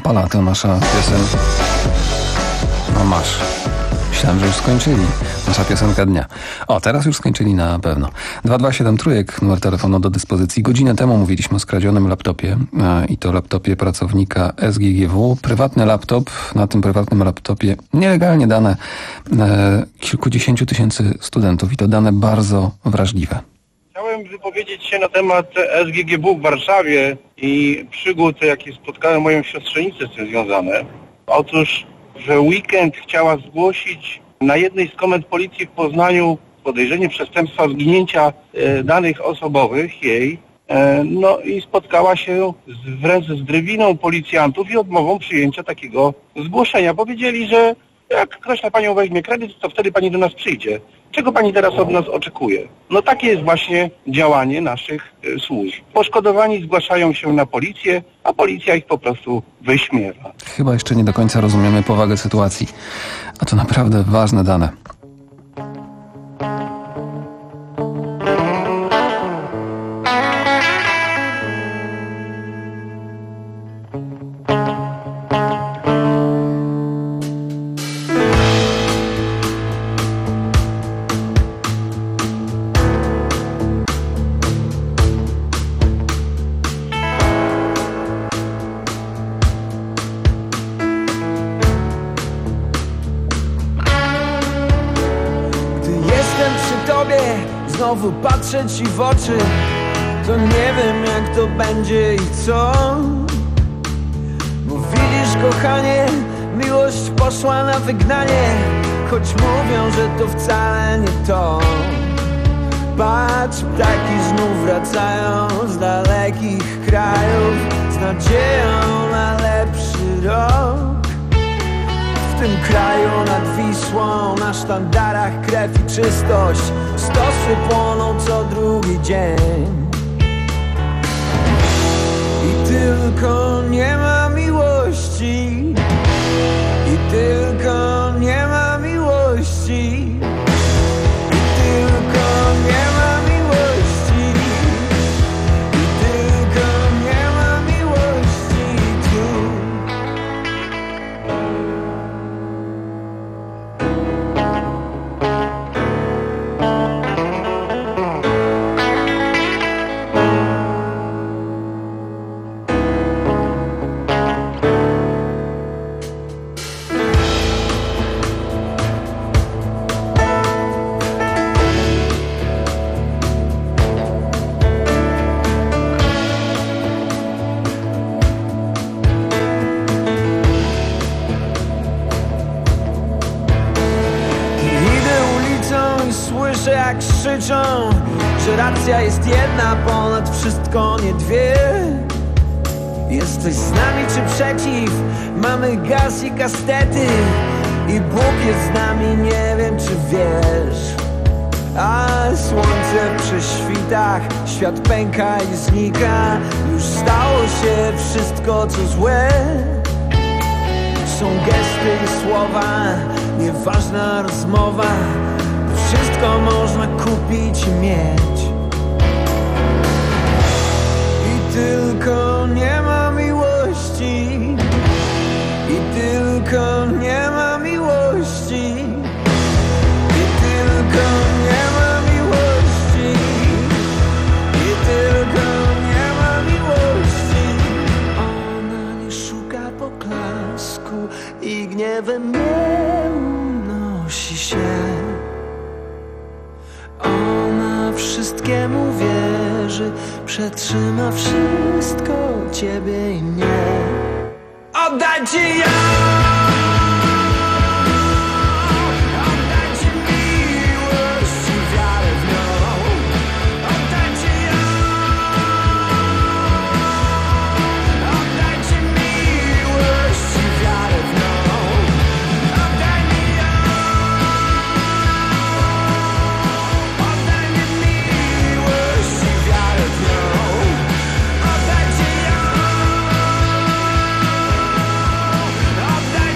Opala to nasza piosenka. No masz. Myślałem, że już skończyli. Nasza piosenka dnia. O, teraz już skończyli na pewno. dwa dwa siedem trójek, numer telefonu do dyspozycji. Godzinę temu mówiliśmy o skradzionym laptopie e, i to laptopie pracownika S G G W. Prywatny laptop, na tym prywatnym laptopie nielegalnie dane e, kilkudziesięciu tysięcy studentów i to dane bardzo wrażliwe. Chciałem wypowiedzieć się na temat S G G W w Warszawie i przygód, jakie spotkałem moją siostrzenicę z tym związane. Otóż w weekend chciała zgłosić na jednej z komend policji w Poznaniu podejrzenie przestępstwa zginięcia e, danych osobowych jej. E, no i spotkała się z, wręcz z drywiną policjantów i odmową przyjęcia takiego zgłoszenia. Powiedzieli, że jak ktoś na panią weźmie kredyt, to wtedy pani do nas przyjdzie. Czego pani teraz od nas oczekuje? No takie jest właśnie działanie naszych e, służb. Poszkodowani zgłaszają się na policję, a policja ich po prostu wyśmiewa. Chyba jeszcze nie do końca rozumiemy powagę sytuacji. A to naprawdę ważne dane. Znowu patrzę ci w oczy, to nie wiem jak to będzie i co. Bo widzisz kochanie, miłość poszła na wygnanie, choć mówią, że to wcale nie to. Patrz, ptaki znów wracają z dalekich krajów, z nadzieją na lepszy rok. W tym kraju nad Wisłą, na sztandarach krew i czystość, stosy płoną co drugi dzień. I tylko nie ma miłości, i tylko nie ma miłości, i tylko nie ma miłości, i tylko nie ma miłości tu. Krzyczą, że racja jest jedna, ponad wszystko nie dwie. Jesteś z nami czy przeciw? Mamy gaz i kastety i Bóg jest z nami, nie wiem czy wiesz. A słońce przy świtach, świat pęka i znika. Już stało się wszystko co złe. Są gesty i słowa, nieważna rozmowa. Wszystko można kupić i mieć. I tylko nie ma miłości, i tylko nie ma miłości, i tylko nie ma miłości, i tylko nie ma miłości. Ona nie szuka poklasku i gniewem nie unosi się. Ona wszystkiemu wierzy, przetrzyma wszystko, ciebie i mnie. Oddaj ci ją! Oddaj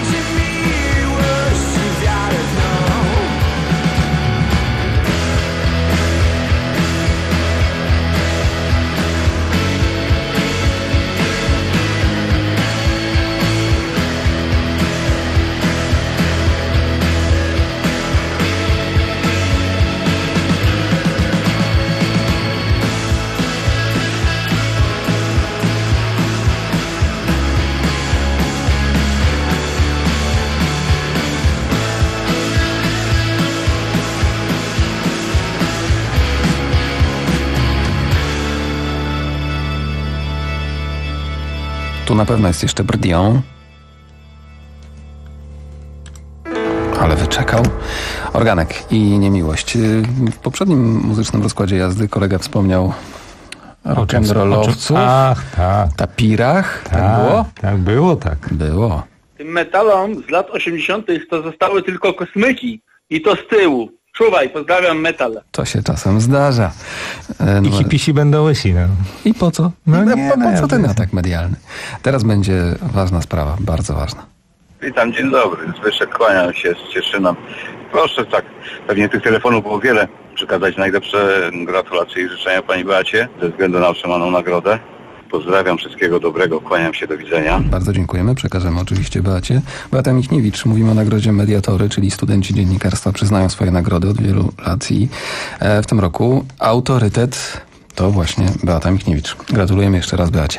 Tu na pewno jest jeszcze Brdion. Ale wyczekał. Organek i niemiłość. W poprzednim muzycznym rozkładzie jazdy kolega wspomniał rock'n'rollowców, Ach, tak. tapirach. Tak, Tak, było? tak było, tak. Było. Tym metalom z lat osiemdziesiątych to zostały tylko kosmyki i to z tyłu. Czuwaj, pozdrawiam metal. To się czasem zdarza. E, I hipisi będą łysi, no. I po co? No No, nie, po, po no, co ten ja- atak medialny? Teraz będzie ważna sprawa, bardzo ważna. Witam, dzień dobry. Zbyszek, kłaniam się z Cieszyna. Proszę tak, pewnie tych telefonów było wiele. Przekazać najlepsze gratulacje i życzenia Pani Beacie ze względu na otrzymaną nagrodę. Pozdrawiam, wszystkiego dobrego, kłaniam się, do widzenia. Bardzo dziękujemy, przekażemy oczywiście Beacie. Beata Michniewicz, mówimy o nagrodzie Mediatory, czyli studenci dziennikarstwa przyznają swoje nagrody od wielu lat i e, w tym roku autorytet to właśnie Beata Michniewicz. Gratulujemy jeszcze raz Beacie.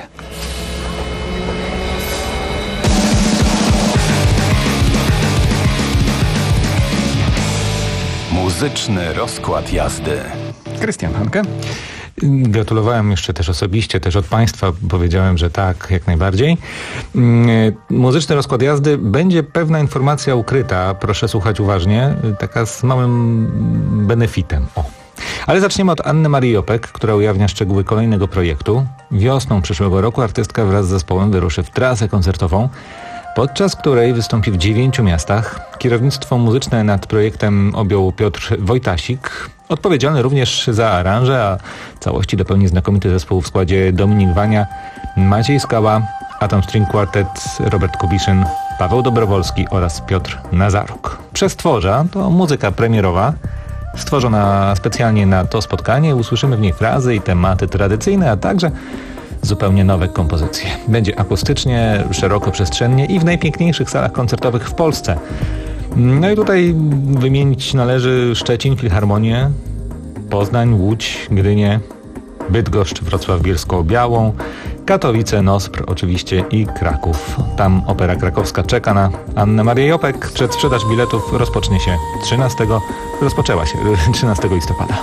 Muzyczny rozkład jazdy. Krystian Hanke. Gratulowałem jeszcze też osobiście, też od Państwa powiedziałem, że tak, jak najbardziej. Mm, Muzyczny rozkład jazdy, będzie pewna informacja ukryta, proszę słuchać uważnie, taka z małym benefitem. O. Ale zaczniemy od Anny Marii Jopek, która ujawnia szczegóły kolejnego projektu. Wiosną przyszłego roku artystka wraz z zespołem wyruszy w trasę koncertową, podczas której wystąpi w dziewięciu miastach. Kierownictwo muzyczne nad projektem objął Piotr Wojtasik, odpowiedzialny również za aranże, a całości dopełni znakomity zespół w składzie Dominik Wania, Maciej Skała, Atom String Quartet, Robert Kubiszyn, Paweł Dobrowolski oraz Piotr Nazaruk. Przestworza to muzyka premierowa, stworzona specjalnie na to spotkanie. Usłyszymy w niej frazy i tematy tradycyjne, a także zupełnie nowe kompozycje. Będzie akustycznie, szeroko przestrzennie i w najpiękniejszych salach koncertowych w Polsce. No i tutaj wymienić należy Szczecin, Filharmonię, Poznań, Łódź, Gdynię, Bydgoszcz, Wrocław Bielsko-Białą, Katowice, Nospr oczywiście i Kraków. Tam Opera Krakowska czeka na Annę Marię Jopek. Przedsprzedaż biletów rozpocznie się trzynastego, rozpoczęła się trzynastego listopada.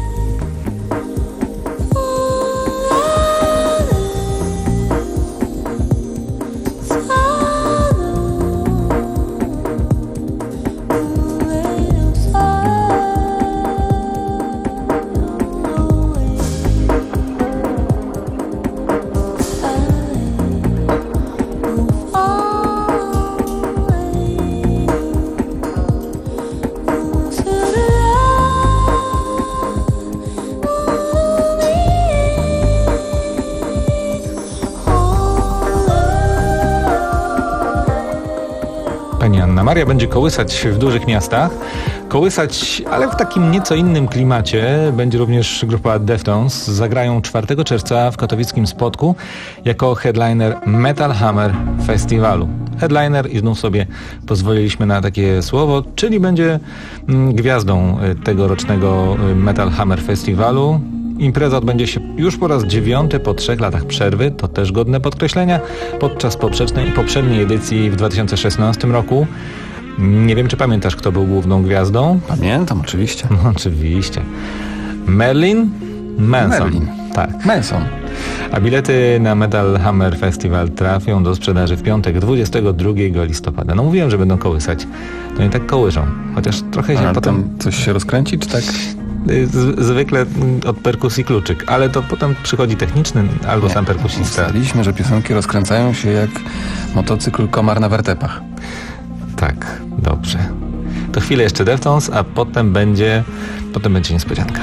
Pani Anna Maria będzie kołysać w dużych miastach. Kołysać, ale w takim nieco innym klimacie będzie również grupa Deftones. Zagrają czwartego czerwca w katowickim Spodku jako headliner Metal Hammer Festiwalu. Headliner i znów sobie pozwoliliśmy na takie słowo, czyli będzie mm, gwiazdą tegorocznego Metal Hammer Festiwalu. Impreza odbędzie się już po raz dziewiąty po trzech latach przerwy, to też godne podkreślenia, podczas poprzedniej, poprzedniej edycji w dwa tysiące szesnastym roku. Nie wiem, czy pamiętasz, kto był główną gwiazdą? Pamiętam, oczywiście. No, oczywiście. Marilyn Manson. Marilyn. Tak. Manson. A bilety na Metal Hammer Festival trafią do sprzedaży w piątek, dwudziestego drugiego listopada. No mówiłem, że będą kołysać. To nie tak kołyszą. Chociaż trochę się A potem... tam coś się rozkręci, czy tak? Z, zwykle od perkusji kluczyk, ale to potem przychodzi techniczny albo Nie, sam perkusista. Ustaliliśmy, że piosenki rozkręcają się jak motocykl komar na wertepach. Tak, dobrze. To chwilę jeszcze Deftones, a potem będzie, potem będzie niespodzianka.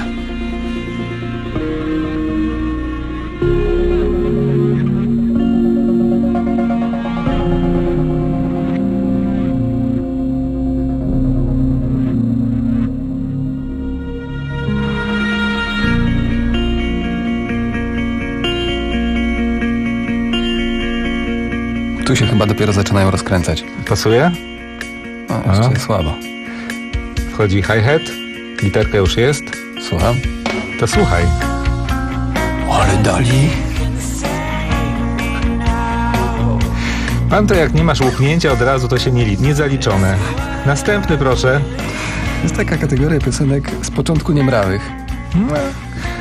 Tu się chyba dopiero zaczynają rozkręcać. Pasuje? No, jeszcze No. słabo. Wchodzi hi-hat, gitarka już jest. Słucham? To słuchaj. Ale dali. Pan to jak nie masz łupnięcia od razu, to się nie liczy. Niezaliczone. Następny proszę. Jest taka kategoria piosenek z początku niemrawych. No.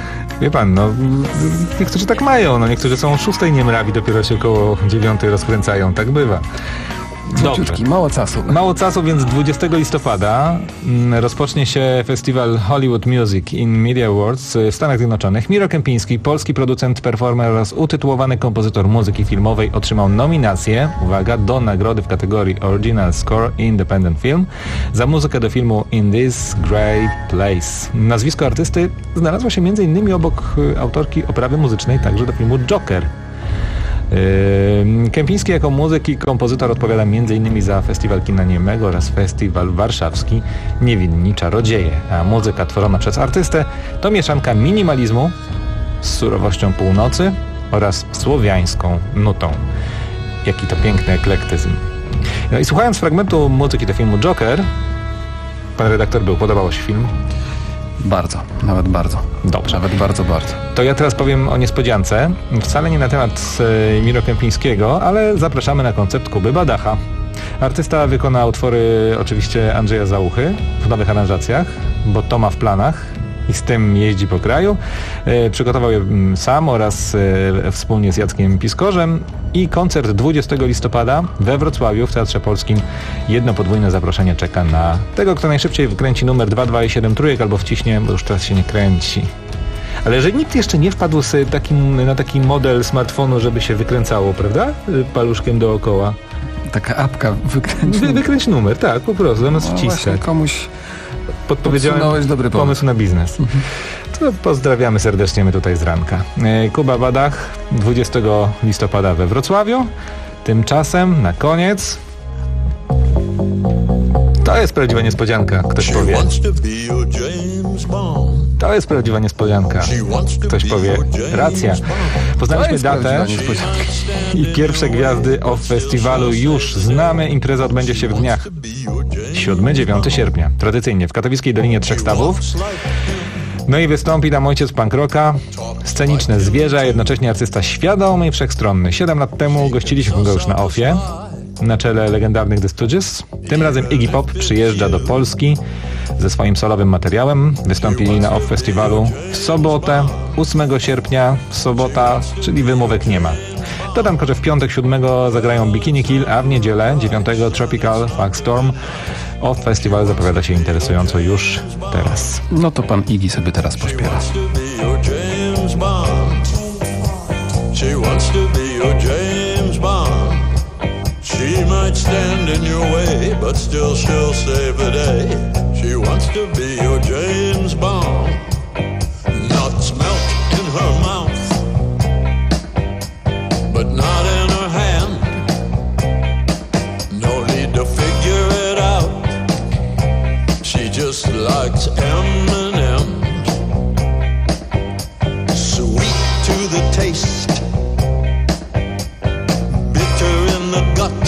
Wie pan, no niektórzy tak mają, no niektórzy są o szóstej niemrawi, dopiero się koło dziewiątej rozkręcają, tak bywa. Dobrze. Mało czasu. Mało czasu, więc dwudziestego listopada rozpocznie się festiwal Hollywood Music in Media Awards w Stanach Zjednoczonych. Miro Kępiński, polski producent, performer oraz utytułowany kompozytor muzyki filmowej otrzymał nominację, uwaga, do nagrody w kategorii Original Score Independent Film za muzykę do filmu In This Great Place. Nazwisko artysty znalazło się między innymi obok autorki oprawy muzycznej także do filmu Joker. Kępiński jako muzyk i kompozytor odpowiada m.in. za Festiwal Kina Niemego oraz Festiwal Warszawski Niewinni Czarodzieje, a muzyka tworzona przez artystę to mieszanka minimalizmu z surowością północy oraz słowiańską nutą. Jaki to piękny eklektyzm. No i słuchając fragmentu muzyki do filmu Joker, pan redaktor był, podobał się film? Bardzo, nawet bardzo. Dobrze. Nawet bardzo, bardzo. To ja teraz powiem o niespodziance. Wcale nie na temat e, Miro Kępińskiego, ale zapraszamy na koncert Kuby Badacha. Artysta wykona utwory oczywiście Andrzeja Załuchy w nowych aranżacjach, bo to ma w planach i z tym jeździ po kraju. E, przygotował je sam oraz e, wspólnie z Jackiem Piskorzem i koncert dwudziestego listopada we Wrocławiu w Teatrze Polskim. Jedno podwójne zaproszenie czeka na tego, kto najszybciej wkręci numer dwa dwa siedem trójek albo wciśnie, bo już czas się nie kręci. Ale że nikt jeszcze nie wpadł z takim, na taki model smartfonu, żeby się wykręcało, prawda? Paluszkiem dookoła. Taka apka, wykręć Wy, Wykręć numer, tak, po prostu, zamiast no wciskać. Komuś podpowiedziałem dobry pomysł. pomysł na biznes. Mhm. To pozdrawiamy serdecznie my tutaj z ranka. Kuba Badach dwudziestego listopada we Wrocławiu. Tymczasem na koniec to jest prawdziwa niespodzianka, ktoś powie. To jest prawdziwa niespodzianka. Ktoś powie, racja. Poznaliśmy datę i pierwsze gwiazdy o festiwalu już znamy. Impreza odbędzie się w dniach siódmego dziewiątego sierpnia. Tradycyjnie w katowickiej Dolinie Trzech Stawów. No i wystąpi tam ojciec punk rocka, sceniczne zwierzę, a jednocześnie artysta świadomy i wszechstronny. Siedem lat temu gościliśmy go już na Ofie, na czele legendarnych The Stooges. Tym razem Iggy Pop przyjeżdża do Polski ze swoim solowym materiałem. Wystąpi na Off Festiwalu w sobotę, ósmego sierpnia, sobota, czyli wymówek nie ma. Dodam, że w piątek siódmego zagrają Bikini Kill, a w niedzielę dziewiątego Tropical Fuck Storm. Off Festival zapowiada się interesująco już teraz. No to pan Iggy sobie teraz pośpiewa. She wants to be your James Bond. She might stand in your way, but still she'll save the day. She wants to be your James Bond. Nuts melt in her mouth, but not in her hand. No need to figure it out. She just likes M and M's. Sweet to the taste, gut,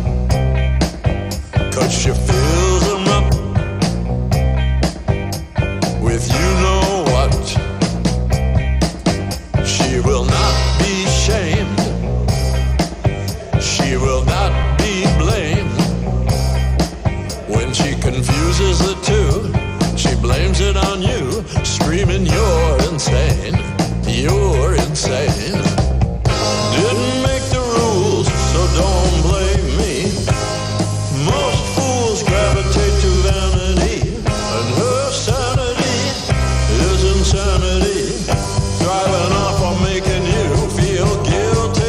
'cause she fills them up with you know what. She will not be shamed, she will not be blamed. When she confuses the two, she blames it on you, screaming you're insane, you're insane. Didn't make the rules, so don't blame me. Most fools gravitate to vanity, and her sanity is insanity, driving off or making you feel guilty.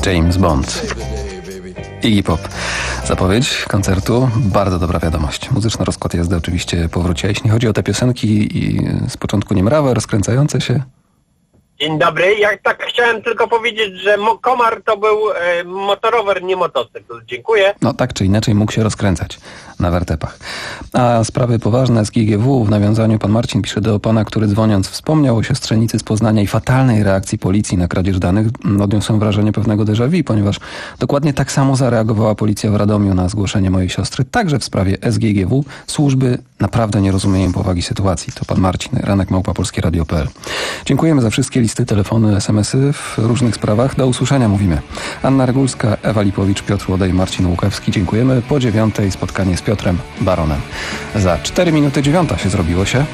James Bond. Iggy Pop. Zapowiedź koncertu, bardzo dobra wiadomość. Muzyczny rozkład jazdy oczywiście powróci. A jeśli chodzi o te piosenki i z początku niemrawe, rozkręcające się... Dzień dobry. Ja tak chciałem tylko powiedzieć, że mo- komar to był e, motorower, nie motocykl. Dziękuję. No tak czy inaczej mógł się rozkręcać na wertepach. A sprawy poważne z G G W w nawiązaniu pan Marcin pisze do pana, który dzwoniąc wspomniał o siostrzenicy z Poznania i fatalnej reakcji policji na kradzież danych. Odniosłem wrażenie pewnego déjà vu, ponieważ dokładnie tak samo zareagowała policja w Radomiu na zgłoszenie mojej siostry. Także w sprawie S G G W służby naprawdę nie rozumieją powagi sytuacji. To pan Marcin, ranek małpa polskie radio kropka p l. Dziękujemy za wszystkie listy, telefony, es em esy w różnych sprawach. Do usłyszenia mówimy. Anna Regulska, Ewa Lipowicz, Piotr Łodej, Marcin Łukawski. Dziękujemy. Po dziewiątej spotkanie z Piotrem Baronem. Za cztery minuty dziewiąta się zrobiło się.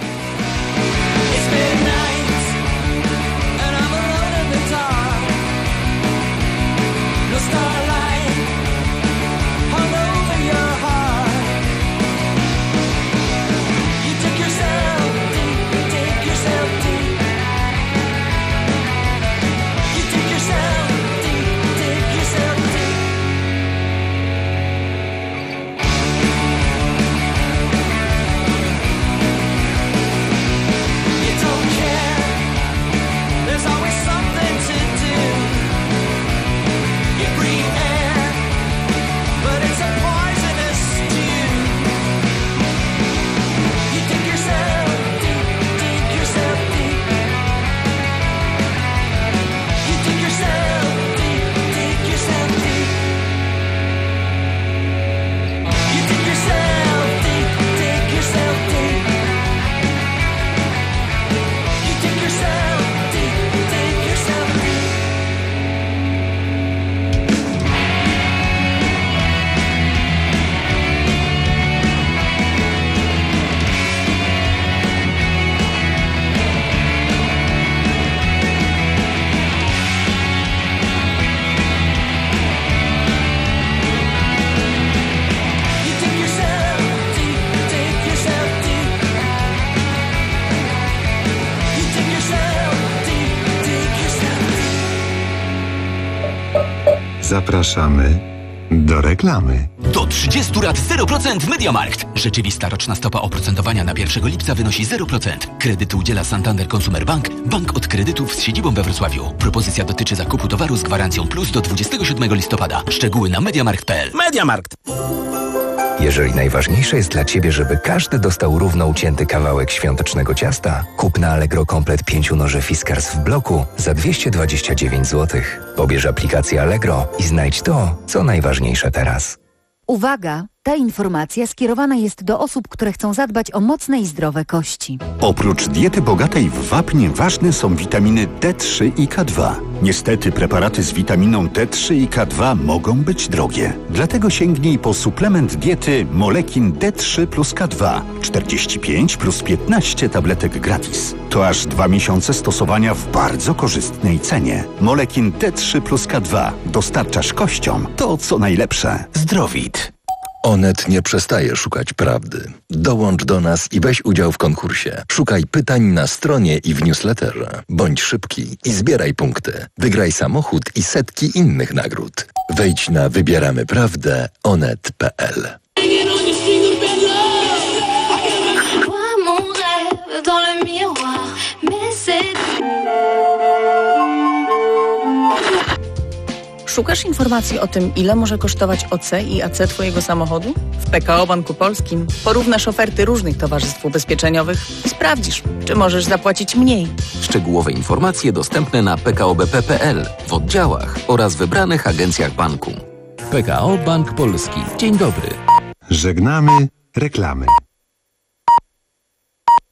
Zapraszamy do reklamy. Do trzydziestu lat zero procent w MediaMarkt. Rzeczywista roczna stopa oprocentowania na pierwszego lipca wynosi zero procent. Kredyty udziela Santander Consumer Bank, bank od kredytów z siedzibą we Wrocławiu. Propozycja dotyczy zakupu towaru z gwarancją plus do dwudziestego siódmego listopada. Szczegóły na mediamarkt kropka p l. MediaMarkt. Jeżeli najważniejsze jest dla Ciebie, żeby każdy dostał równo ucięty kawałek świątecznego ciasta, kup na Allegro komplet pięciu noży Fiskars w bloku za dwieście dwadzieścia dziewięć złotych. Pobierz aplikację Allegro i znajdź to, co najważniejsze teraz. Uwaga! Ta informacja skierowana jest do osób, które chcą zadbać o mocne i zdrowe kości. Oprócz diety bogatej w wapnie ważne są witaminy D trzy i K dwa. Niestety preparaty z witaminą D trzy i K dwa mogą być drogie. Dlatego sięgnij po suplement diety Molekin D trzy plus K dwa. czterdzieści pięć plus piętnaście tabletek gratis. To aż dwa miesiące stosowania w bardzo korzystnej cenie. Molekin D trzy plus K dwa. Dostarczasz kościom to, co najlepsze. Zdrowit. Onet nie przestaje szukać prawdy. Dołącz do nas i weź udział w konkursie. Szukaj pytań na stronie i w newsletterze. Bądź szybki i zbieraj punkty. Wygraj samochód i setki innych nagród. Wejdź na wybieramy prawdę onet kropka p l. Szukasz informacji o tym, ile może kosztować O C i A C Twojego samochodu? W P K O Banku Polskim porównasz oferty różnych towarzystw ubezpieczeniowych i sprawdzisz, czy możesz zapłacić mniej. Szczegółowe informacje dostępne na p k o b p kropka p l, w oddziałach oraz wybranych agencjach banku. P K O Bank Polski. Dzień dobry. Żegnamy reklamy.